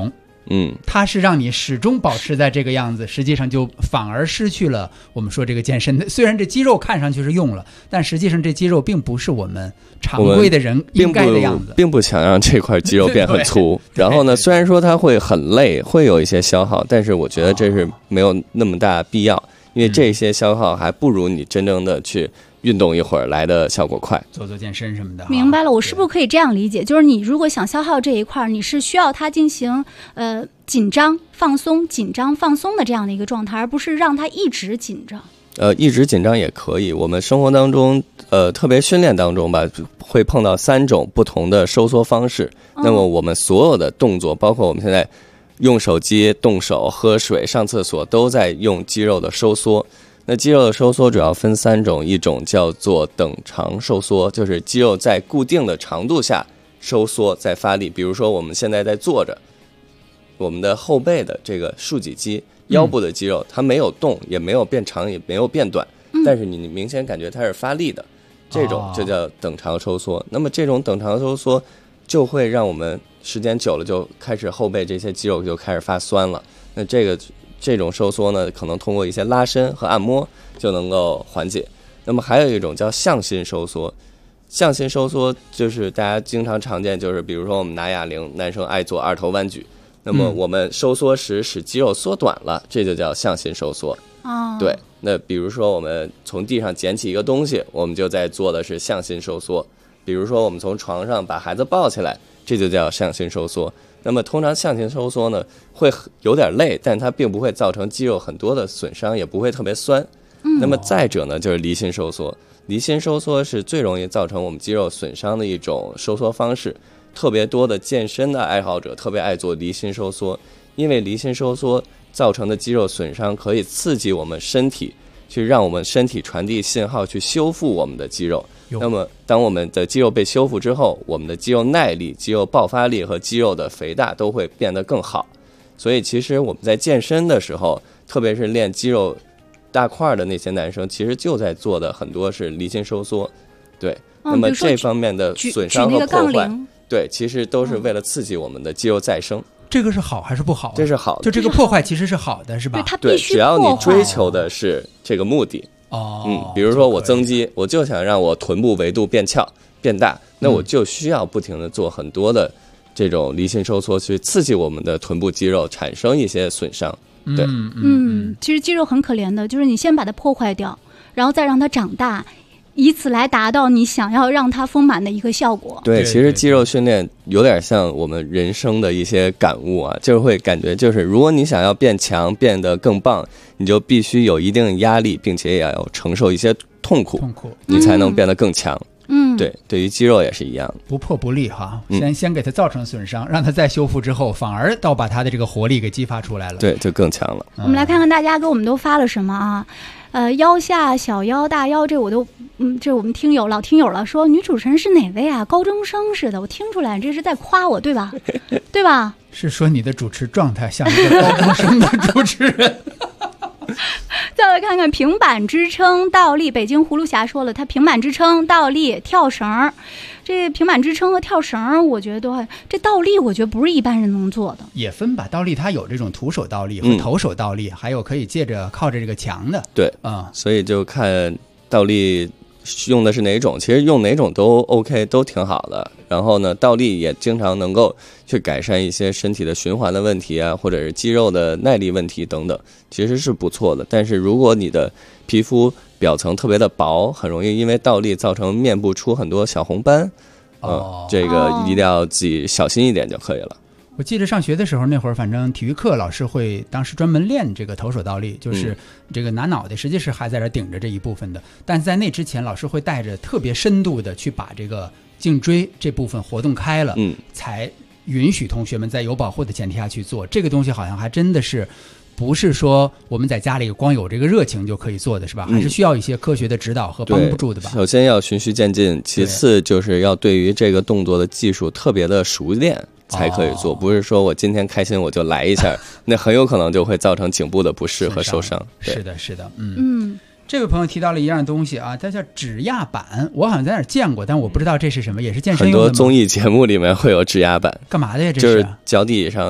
它是让你始终保持在这个样子，实际上就反而失去了我们说这个健身的。虽然这肌肉看上去是用了，但实际上这肌肉并不是我们常规的人应该的样子， 并不想让这块肌肉变很粗。然后呢，虽然说它会很累，会有一些消耗，但是我觉得这是没有那么大必要，因为这些消耗还不如你真正的去运动一会儿来的效果快， 做健身什么的。 明白了，我是不是可以这样理解？就是你如果想消耗这一块，你是需要它进行紧张放松、紧张放松的这样的一个状态，而不是让它一直紧张。 一直紧张也可以。我们生活当中，特别训练当中吧，会碰到3种不同的收缩方式。那么我们所有的动作，包括我们现在用手机、动手、喝水、上厕所，都在用肌肉的收缩。那肌肉的收缩主要分3种，一种叫做等长收缩，就是肌肉在固定的长度下收缩再发力。比如说我们现在在坐着，我们的后背的这个竖脊肌、腰部的肌肉，它没有动，也没有变长，也没有变短，但是你明显感觉它是发力的，这种就叫等长收缩。那么这种等长收缩就会让我们时间久了就开始后背这些肌肉就开始发酸了。那这种收缩呢，可能通过一些拉伸和按摩就能够缓解。那么还有一种叫向心收缩，向心收缩就是大家经常常见，就是比如说我们拿哑铃，男生爱做2头弯举，那么我们收缩时使肌肉缩短了，这就叫向心收缩。对。那比如说我们从地上捡起一个东西，我们就在做的是向心收缩。比如说我们从床上把孩子抱起来，这就叫向心收缩。那么通常向心收缩呢会有点累，但它并不会造成肌肉很多的损伤，也不会特别酸。那么再者呢就是离心收缩，离心收缩是最容易造成我们肌肉损伤的一种收缩方式。特别多的健身的爱好者特别爱做离心收缩，因为离心收缩造成的肌肉损伤可以刺激我们身体，去让我们身体传递信号去修复我们的肌肉。那么当我们的肌肉被修复之后，我们的肌肉耐力、肌肉爆发力和肌肉的肥大都会变得更好。所以其实我们在健身的时候，特别是练肌肉大块的那些男生，其实就在做的很多是离心收缩。对，那么这方面的损伤和破坏，对，其实都是为了刺激我们的肌肉再生。 这个是好还是不好？ 这是好的， 就这个破坏其实是好的，是吧？ 对，只要你追求的是这个目的。比如说我增肌，我就想让我臀部维度变翘变大，那我就需要不停的做很多的这种离心收缩，去刺激我们的臀部肌肉产生一些损伤。对， 其实肌肉很可怜的，就是你先把它破坏掉，然后再让它长大，以此来达到你想要让它丰满的一个效果。 对，其实肌肉训练有点像我们人生的一些感悟啊，就是会感觉就是如果你想要变强变得更棒，你就必须有一定的压力，并且也要承受一些痛苦，你才能变得更强。对，对于肌肉也是一样， 不破不立哈，先给它造成损伤，让它再修复之后，反而倒把它的这个活力给激发出来了， 对，就更强了。 我们来看看大家给我们都发了什么啊？腰下、小腰、大腰，这我都这我们老听友了，说女主持人是哪位啊？高中生似的，我听出来这是在夸我，对吧？对吧？ 是说你的主持状态像一个高中生的主持人。 再来看看平板支撑倒立，北京葫芦侠说了，他平板支撑倒立跳绳，这平板支撑和跳绳我觉得这倒立我觉得不是一般人能做的。 也分吧，倒立它有这种徒手倒立和头手倒立，还有可以靠着这个墙的。 对所以就看倒立用的是哪种，其实用哪种都 OK， 都挺好的。然后呢，倒立也经常能够去改善一些身体的循环的问题啊，或者是肌肉的耐力问题等等，其实是不错的。但是如果你的皮肤表层特别的薄，很容易因为倒立造成面部出很多小红斑，这个一定要自己小心一点就可以了。 我记得上学的时候，那会儿反正体育课老师会当时专门练这个头手倒立，就是这个拿脑袋实际是还在这顶着这一部分的，但在那之前老师会带着特别深度的去把这个颈椎这部分活动开了，才允许同学们在有保护的前提下去做这个东西。好像还真的是不是说我们在家里光有这个热情就可以做的，是吧？还是需要一些科学的指导和帮助的吧。 首先要循序渐进，其次就是要对于这个动作的技术特别的熟练才可以做，不是说我今天开心我就来一下，那很有可能就会造成颈部的不适和受伤。 是的，是的，这位朋友提到了一样东西啊，它叫指压板，我好像在哪儿见过，但我不知道这是什么，也是健身用的吗？ 很多综艺节目里面会有指压板， 干嘛的呀？这就是脚底上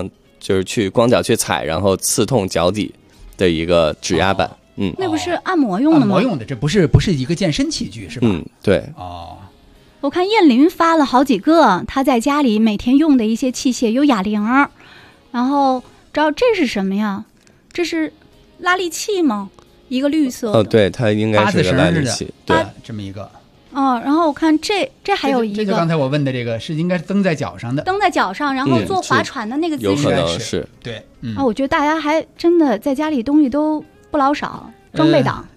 就是去光脚去踩，然后刺痛脚底的一个指压板。 那不是按摩用的吗？ 按摩用的，这不是一个健身器具是吧？ 对。 我看燕林发了好几个他在家里每天用的一些器械，有哑铃，然后知道这是什么呀？这是拉力器吗？一个绿色的。 对，它应该是个拉力器，对， 这么一个。 然后我看这还有一个， 这就刚才我问的这个是应该蹬在脚上的， 蹬在脚上，然后做划船的那个姿势， 有可能是对。 我觉得大家还真的在家里东西都不老少，装备党。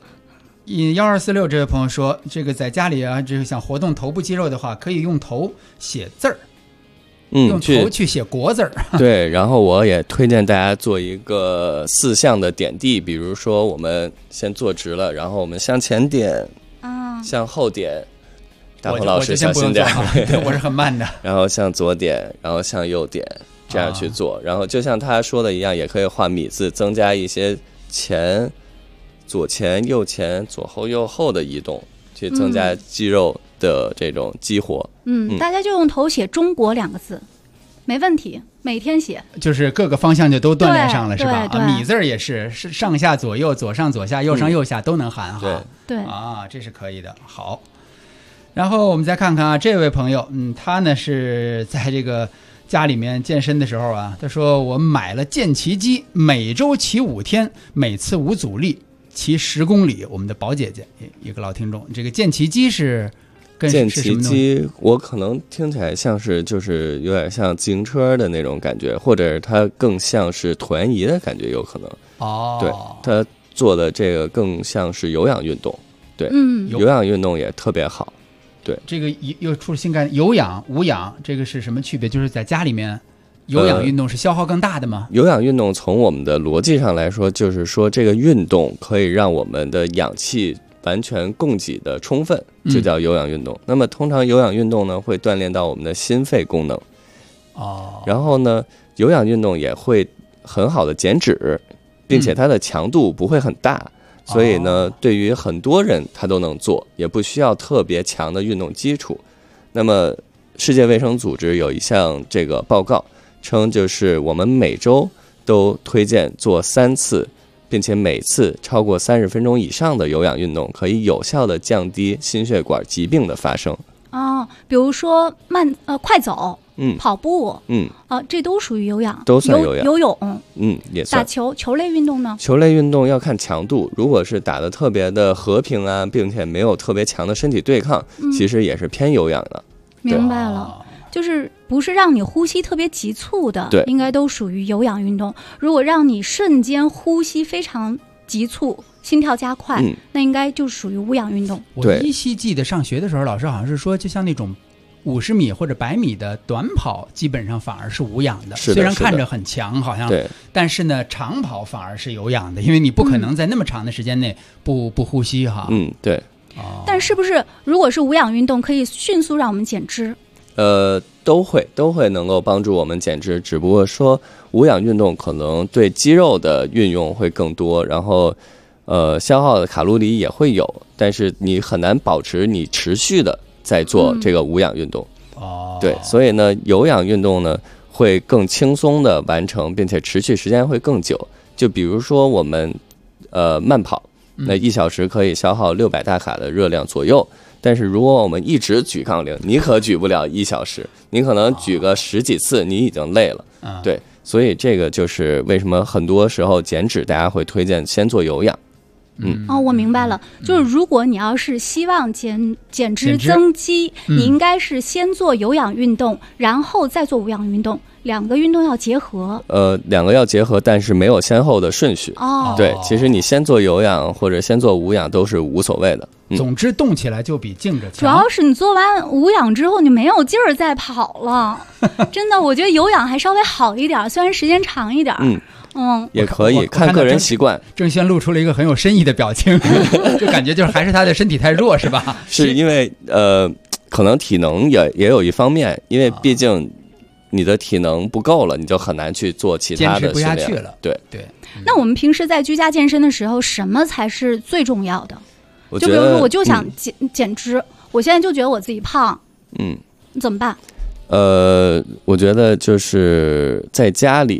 1246这位朋友说，这个在家里啊，这个想活动头部肌肉的话，可以用头写字儿。用头去写国字儿。 对，然后我也推荐大家做一个4项的点地，比如说我们先坐直了，然后我们向前点，向后点。大鹏老师小心点， 对，我是很慢的。 然后向左点，然后向右点，这样去做。然后就像他说的一样，也可以画米字，增加一些左前右前左后右后的移动，去增加肌肉的这种激活。 大家就用头写中国2个字，没问题，每天写， 就是各个方向就都锻炼上了，是吧？ 对， 米字儿也是上下左右，左上左下，右上右下都能含哈。 对这是可以的。好，然后我们再看看啊，这位朋友，他呢是在这个家里面健身的时候啊，他说我买了健骑机，每周骑5天，每次无阻力，骑10公里。我们的宝姐姐一个老听众，这个健骑机是健骑机，我可能听起来像是就是有点像自行车的那种感觉，或者它更像是椭圆仪的感觉，有可能。对，它做的这个更像是有氧运动。对，有氧运动也特别好。对， 这个又出了新概念，有氧无氧，这个是什么区别？就是在家里面有氧运动是消耗更大的吗？ 有氧运动从我们的逻辑上来说，就是说这个运动可以让我们的氧气完全供给的充分，就叫有氧运动。那么通常有氧运动呢，会锻炼到我们的心肺功能。然后呢，有氧运动也会很好的减脂，并且它的强度不会很大。所以呢，对于很多人他都能做，也不需要特别强的运动基础。那么世界卫生组织有一项这个报告称，就是我们每周都推荐做3次，并且每次超过30分钟以上的有氧运动，可以有效的降低心血管疾病的发生。 比如说快走，跑步，这都属于有氧， 都算有氧。 游泳， 也算。 打球类运动呢？ 球类运动要看强度，如果是打得特别的和平啊，并且没有特别强的身体对抗，其实也是偏有氧的。 明白了，就是不是让你呼吸特别急促的，应该都属于有氧运动。如果让你瞬间呼吸非常急促，心跳加快，那应该就属于无氧运动。 我依稀记得上学的时候，老师好像是说，就像那种50米或者100米的短跑，基本上反而是无氧的。虽然看着很强，好像，但是呢，长跑反而是有氧的，因为你不可能在那么长的时间内不呼吸哈。 对。 但是不是如果是无氧运动，可以迅速让我们减脂？ 都会能够帮助我们减脂，只不过说无氧运动可能对肌肉的运用会更多，然后消耗的卡路里也会有，但是你很难保持你持续的在做这个无氧运动。对，所以呢，有氧运动呢会更轻松的完成，并且持续时间会更久。就比如说我们慢跑，那1小时可以消耗600大卡的热量左右。但是如果我们一直举杠铃，你可举不了1小时，你可能举个10几次，你已经累了。对，所以这个就是为什么很多时候减脂，大家会推荐先做有氧。 我明白了，就是如果你要是希望减脂增肌，你应该是先做有氧运动，然后再做无氧运动，2个运动要结合。 2个要结合，但是没有先后的顺序。对，其实你先做有氧或者先做无氧都是无所谓的。 总之动起来就比静着强。 主要是你做完无氧之后，你没有劲儿再跑了。真的，我觉得有氧还稍微好一点，虽然时间长一点。 也可以看个人习惯。 郑轩露出了一个很有深意的表情，就感觉就是还是他的身体太弱，是吧？ 是因为可能体能也有一方面，因为毕竟你的体能不够了，你就很难去做其他的训练，坚持不下去了。 对。 那我们平时在居家健身的时候，什么才是最重要的？就比如说，我就想减脂，我现在就觉得我自己胖，怎么办？ 我觉得就是在家里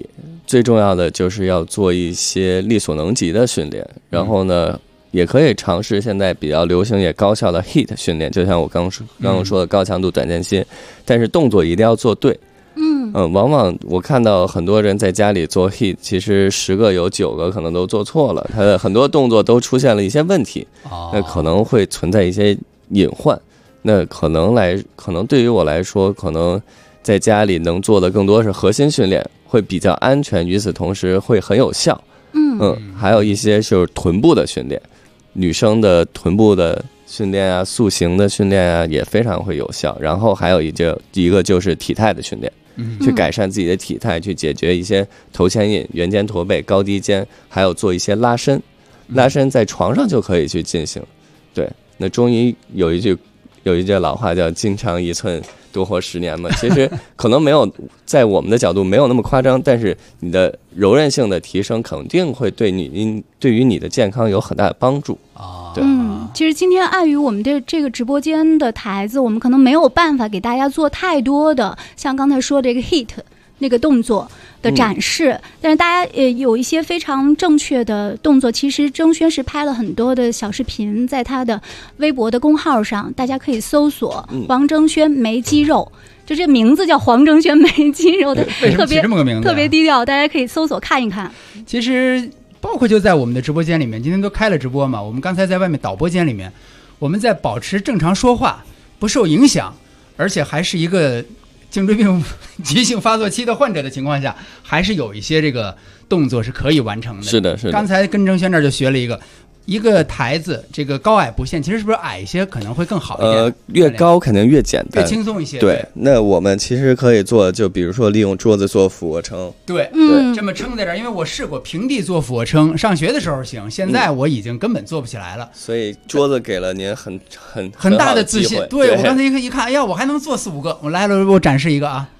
最重要的就是要做一些力所能及的训练，然后呢，也可以尝试现在比较流行也高效的 HIIT 训练，就像我刚刚说的高强度短间歇，但是动作一定要做对。往往我看到很多人在家里做 HIIT， 其实10个有9个可能都做错了，他的很多动作都出现了一些问题，那可能会存在一些隐患。那可能对于我来说，可能在家里能做的更多是核心训练，会比较安全，与此同时会很有效。还有一些就是臀部的训练，女生的臀部的训练啊，塑形的训练啊，也非常会有效。然后还有一个就是体态的训练，去改善自己的体态，去解决一些头前引、圆肩驼背、高低肩，还有做一些拉伸。拉伸在床上就可以去进行。对，那中医有一句老话叫"筋长1寸，多活10年"嘛。其实可能没有在我们的角度没有那么夸张，但是你的柔韧性的提升肯定会对于你的健康有很大的帮助。对， 其实今天碍于我们的这个直播间的台子，我们可能没有办法给大家做太多的像刚才说的这个 HIIT 那个动作的展示，但是大家有一些非常正确的动作。其实郑轩是拍了很多的小视频，在他的微博的公号上，大家可以搜索黄正轩没肌肉，就这名字叫黄正轩没肌肉的， 为什么起这么个名字？ 特别低调，大家可以搜索看一看。 其实包括就在我们的直播间里面，今天都开了直播嘛，我们刚才在外面导播间里面，我们在保持正常说话，不受影响，而且还是一个颈椎病急性发作期的患者的情况下，还是有一些这个动作是可以完成的。 是的。 刚才跟郑轩这儿就学了一个台子，这个高矮不限，其实是不是矮一些可能会更好一点？ 越高肯定越简单， 越轻松一些。 对，那我们其实可以做，就比如说利用桌子做俯卧撑。 对，这么撑在这儿，因为我试过平地做俯卧撑，上学的时候行，现在我已经根本做不起来了。 所以桌子给了您很大的自信。对，我刚才一看，哎呀，我还能做4、5个。我来了，我展示一个啊。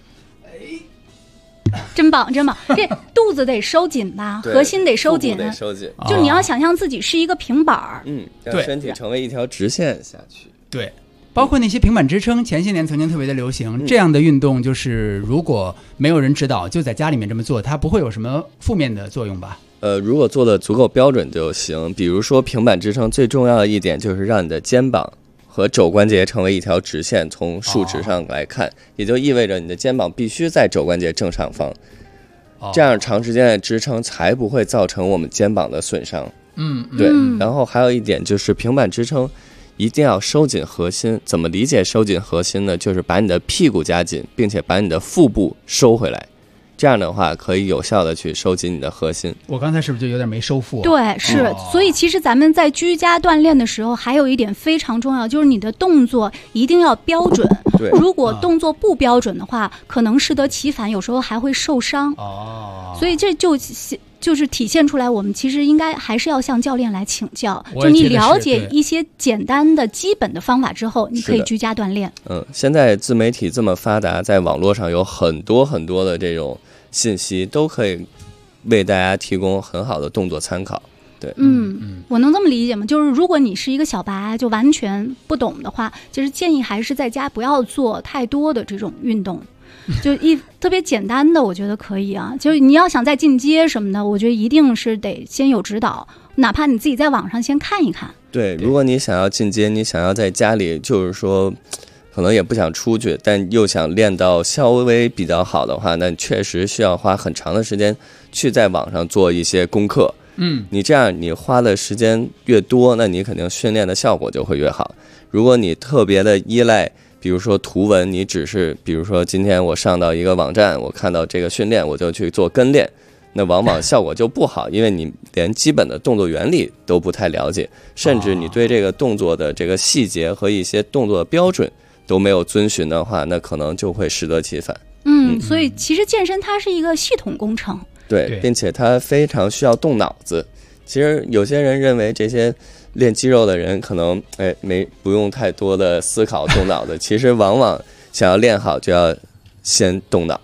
真棒，真棒！这肚子得收紧吧，核心得收紧，就你要想象自己是一个平板儿， 让身体成为一条直线下去。 对，包括那些平板支撑，前些年曾经特别的流行。这样的运动就是如果没有人指导，就在家里面这么做，它不会有什么负面的作用吧？ 如果做的足够标准就行。比如说平板支撑最重要的一点就是让你的肩膀和肘关节成为一条直线，从竖直上来看，也就意味着你的肩膀必须在肘关节正上方，这样长时间的支撑才不会造成我们肩膀的损伤。对。然后还有一点就是平板支撑一定要收紧核心。怎么理解收紧核心呢？就是把你的屁股夹紧，并且把你的腹部收回来。这样的话可以有效的去收紧你的核心。 我刚才是不是就有点没收腹？ 对，是。所以其实咱们在居家锻炼的时候，还有一点非常重要，就是你的动作一定要标准。如果动作不标准的话，可能适得其反，有时候还会受伤。所以这就是体现出来，我们其实应该还是要向教练来请教。就你了解一些简单的基本的方法之后，你可以居家锻炼。 现在自媒体这么发达，在网络上有很多很多的这种信息，都可以为大家提供很好的动作参考。对， 我能这么理解吗？就是如果你是一个小白，就完全不懂的话，其实建议还是在家不要做太多的这种运动。就特别简单的，我觉得可以啊。就是你要想再进阶什么的，我觉得一定是得先有指导，哪怕你自己在网上先看一看。 对，如果你想要进阶，你想要在家里，就是说可能也不想出去，但又想练到稍微比较好的话，那确实需要花很长的时间去在网上做一些功课。你这样你花的时间越多，那你肯定训练的效果就会越好。如果你特别的依赖比如说图文，你只是比如说今天我上到一个网站，我看到这个训练我就去做跟练，那往往效果就不好，因为你连基本的动作原理都不太了解，甚至你对这个动作的这个细节和一些动作的标准都没有遵循的话，那可能就会适得其反。 所以其实健身它是一个系统工程。 对，并且它非常需要动脑子。其实有些人认为这些练肌肉的人可能不用太多的思考动脑子，其实往往想要练好就要先动脑。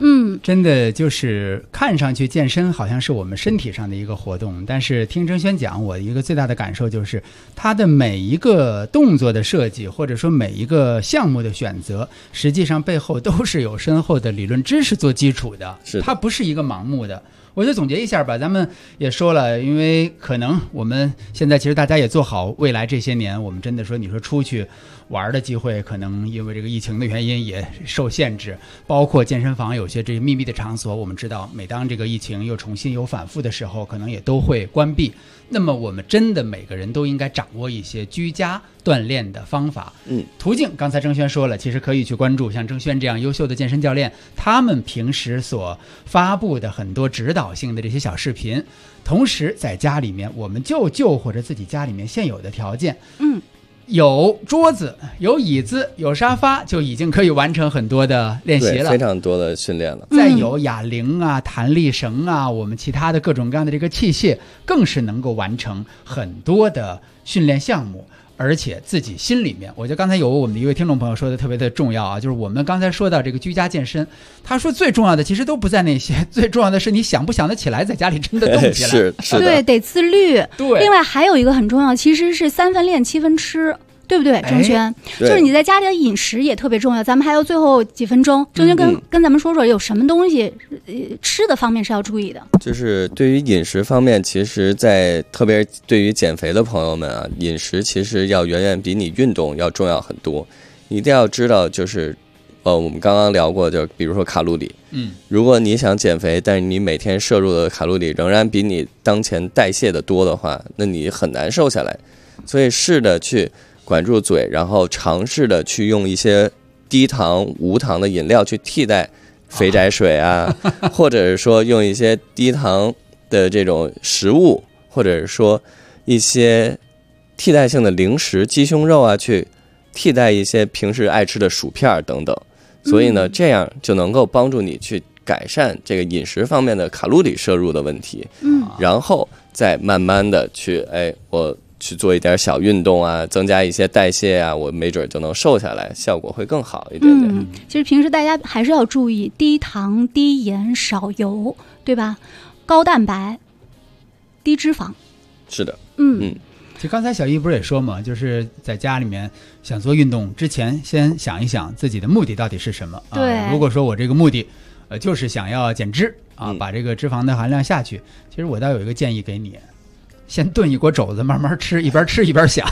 真的就是看上去健身好像是我们身体上的一个活动，但是听郑轩讲，我一个最大的感受就是他的每一个动作的设计，或者说每一个项目的选择，实际上背后都是有深厚的理论知识做基础的，它不是一个盲目的。我就总结一下吧，咱们也说了，因为可能我们现在其实大家也做好未来这些年，我们真的说你说出去玩的机会可能因为这个疫情的原因也受限制，包括健身房有些这秘密的场所，我们知道每当这个疫情又重新有反复的时候，可能也都会关闭。那么我们真的每个人都应该掌握一些居家锻炼的方法，途径刚才郑轩说了，其实可以去关注像郑轩这样优秀的健身教练，他们平时所发布的很多指导性的这些小视频，同时在家里面我们就或者自己家里面现有的条件，有桌子有椅子有沙发就已经可以完成很多的练习了， 非常多的训练了。 再有哑铃啊弹力绳啊，我们其他的各种各样的这个器械更是能够完成很多的训练项目。而且自己心里面，我觉得刚才有我们的一位听众朋友说的特别的重要啊，就是我们刚才说到这个居家健身，他说最重要的其实都不在那些，最重要的是你想不想得起来在家里真的动起来。 是的， 对，得自律。 对， 另外还有一个很重要，其实是3分练7分吃。对不对，郑轩？就是你在家里的饮食也特别重要。咱们还有最后几分钟，郑轩跟咱们说说有什么东西，吃的方面是要注意的。 就是对于饮食方面，其实在特别对于减肥的朋友们啊，饮食其实要远远比你运动要重要很多。你一定要知道，就是我们刚刚聊过，就比如说卡路里。如果你想减肥，但是你每天摄入的卡路里仍然比你当前代谢的多的话，那你很难瘦下来。所以试着去管住嘴，然后尝试的去用一些低糖无糖的饮料去替代肥宅水啊，或者是说用一些低糖的这种食物，或者是说一些替代性的零食，鸡胸肉啊，去替代一些平时爱吃的薯片等等。所以呢，这样就能够帮助你去改善这个饮食方面的卡路里摄入的问题。然后再慢慢的去我去做一点小运动啊，增加一些代谢啊，我没准就能瘦下来，效果会更好一点点。 其实平时大家还是要注意低糖、低盐、少油，对吧？高蛋白、低脂肪。 是的， 就刚才小易不是也说嘛，就是在家里面想做运动之前，先想一想自己的目的到底是什么。 对， 如果说我这个目的，就是想要减脂啊，把这个脂肪的含量下去，其实我倒有一个建议给你。先炖一锅肘子，慢慢吃，一边吃一边想。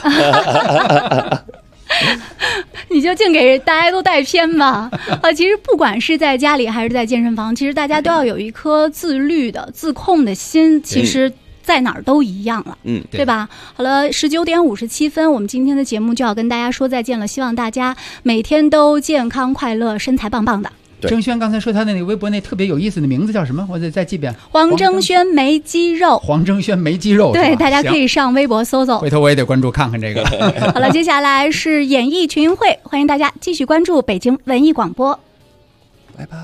你就净给大家都带偏吧。其实不管是在家里还是在健身房，其实大家都要有一颗自律的、自控的心。其实在哪儿都一样了，对吧？好了，19点57分，我们今天的节目就要跟大家说再见了。希望大家每天都健康快乐，身材棒棒的。 郑轩刚才说他那个微博那特别有意思的名字叫什么？我再记遍。 黄郑轩没肌肉。 黄郑轩没肌肉。 对，大家可以上微博搜搜。 回头我也得关注看看这个。 好了，接下来是演艺群会，欢迎大家继续关注北京文艺广播。 拜拜。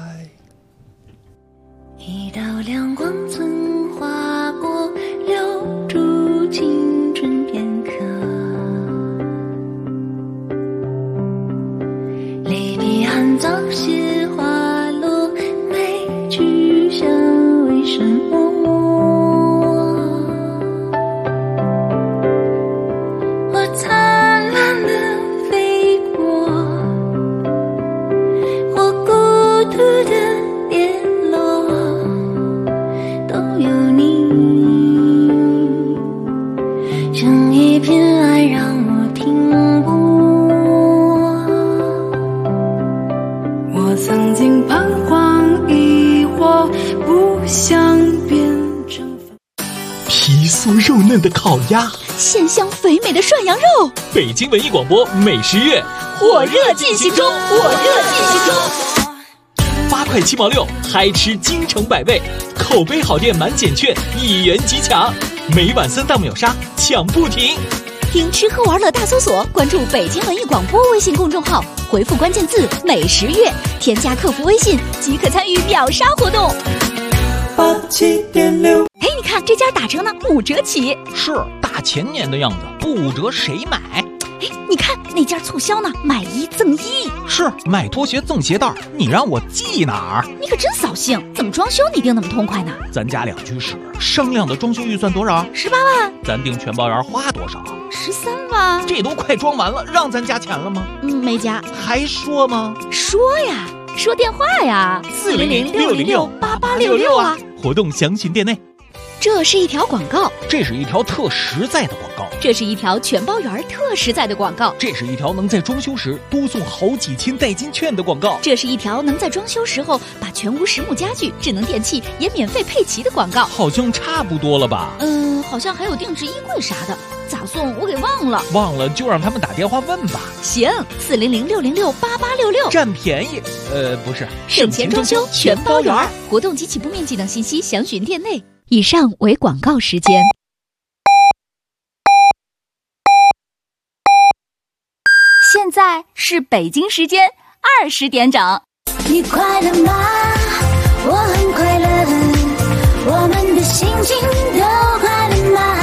一道亮光曾划过，留住青春片刻。离别寒早些花落，没去想为什么。我灿烂的飞过，我孤独的跌落，都有你，像一片爱让我停泊。我曾经彷徨疑惑，不想变成皮酥肉嫩的烤鸭， 鲜香肥美的涮羊肉。 北京文艺广播美食月火热进行中 ，8块7毛6，嗨吃京城百味，口碑好店满减券1元即抢，每晚3档秒杀抢不停。 听吃喝玩乐大搜索，关注北京文艺广播微信公众号，回复关键字美食月，添加客服微信即可参与秒杀活动。 87.6， 哎，你看这家打折呢，5折起。 是大前年的样子，不折谁买？ 哎，你看那件促销呢，买1赠1。 是买拖鞋赠鞋带，你让我记哪儿？ 你可真扫兴，怎么装修你定那么痛快呢？ 咱家两居室，商量的装修预算多少 ？18万。 咱订全包园花多少 ？13万。 这都快装完了，让咱加钱了吗？ 没加。 还说吗？ 说呀，说电话呀，400-606-8866啊。 活动详询店内。 这是一条广告， 这是一条特实在的广告， 这是一条全包园特实在的广告， 这是一条能在装修时多送好几千代金券的广告， 这是一条能在装修时候把全屋实木家具、智能电器也免费配齐的广告。 好像差不多了吧？ 好像还有定制衣柜啥的，咋送我给忘了。 忘了就让他们打电话问吧。 行，400-606-8866， 占便宜。不是， 省钱装修全包园。活动及起步面积等信息详询店内。以上为广告时间。 现在是北京时间20点整。 你快乐吗？我很快乐，我们的心情都快乐吗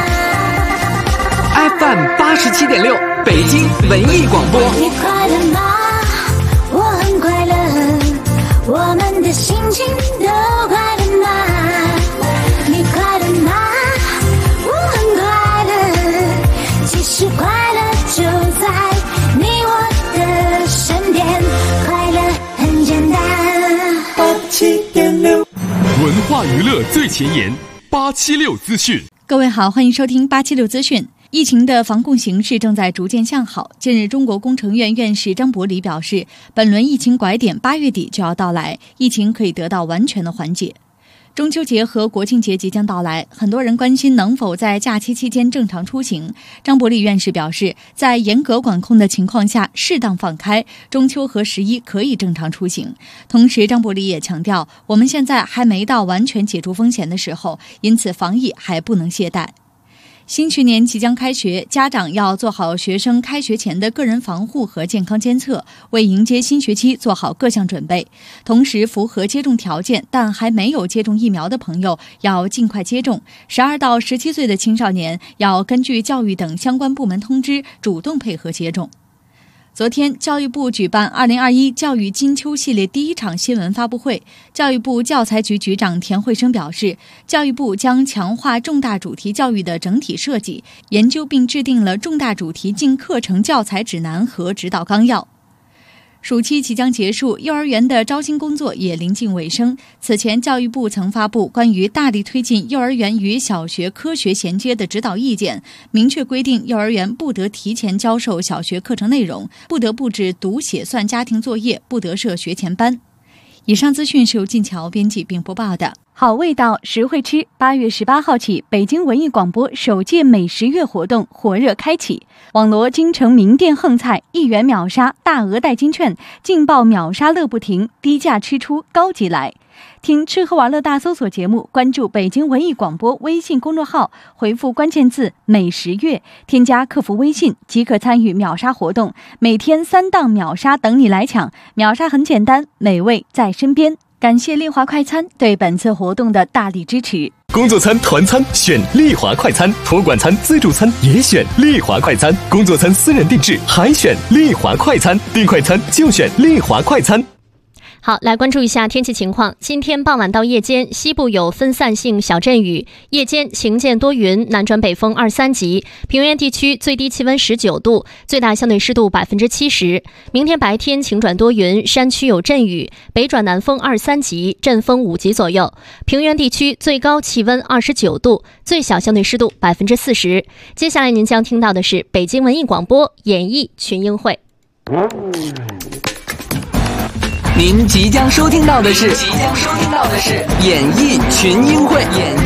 ？FM 87.6，北京文艺广播。 你快乐吗？我很快乐，我们的心情都快乐吗？你快乐吗？我很快乐，其实快乐就在你我的身边，快乐很简单。87.6， 文化娱乐最前沿，876资讯。 各位好，欢迎收听876资讯。疫情的防控形势正在逐渐向好。近日，中国工程院院士张伯礼表示，本轮疫情拐点8月底就要到来，疫情可以得到完全的缓解。中秋节和国庆节即将到来，很多人关心能否在假期期间正常出行。张伯礼院士表示，在严格管控的情况下，适当放开，中秋和11可以正常出行。同时，张伯礼也强调，我们现在还没到完全解除风险的时候，因此防疫还不能懈怠。新学年即将开学，家长要做好学生开学前的个人防护和健康监测，为迎接新学期做好各项准备。同时，符合接种条件但还没有接种疫苗的朋友要尽快接种。12到17岁的青少年要根据教育等相关部门通知，主动配合接种。昨天，教育部举办2021教育金秋系列第1场新闻发布会。教育部教材局局长田慧生表示，教育部将强化重大主题教育的整体设计，研究并制定了重大主题进课程教材指南和指导纲要。暑期即将结束，幼儿园的招新工作也临近尾声。此前，教育部曾发布关于大力推进幼儿园与小学科学衔接的指导意见，明确规定幼儿园不得提前教授小学课程内容，不得布置读写算家庭作业，不得设学前班。以上资讯是由晋桥编辑并播报的。好味道，实惠吃。8月18号起，北京文艺广播首届美食月活动火热开启，网罗京城名店横菜，1元秒杀，大额代金券，劲爆秒杀乐不停，低价吃出高级来。听吃喝玩乐大搜索节目，关注北京文艺广播微信公众号，回复关键字美食月，添加客服微信即可参与秒杀活动，每天3档秒杀等你来抢。秒杀很简单，美味在身边。感谢丽华快餐对本次活动的大力支持。 工作餐、团餐选丽华快餐，托管餐、自助餐也选丽华快餐，工作餐私人定制还选丽华快餐，订快餐就选丽华快餐。 好，来关注一下天气情况。今天傍晚到夜间，西部有分散性小阵雨，夜间晴间多云，南转北风2-3级。平原地区最低气温19度，最大相对湿度70%。明天白天晴转多云，山区有阵雨，北转南风2-3级，阵风5级左右。平原地区最高气温29度，最小相对湿度40%。接下来您将听到的是北京文艺广播演艺群英会。 您即将收听到的是演艺群英会。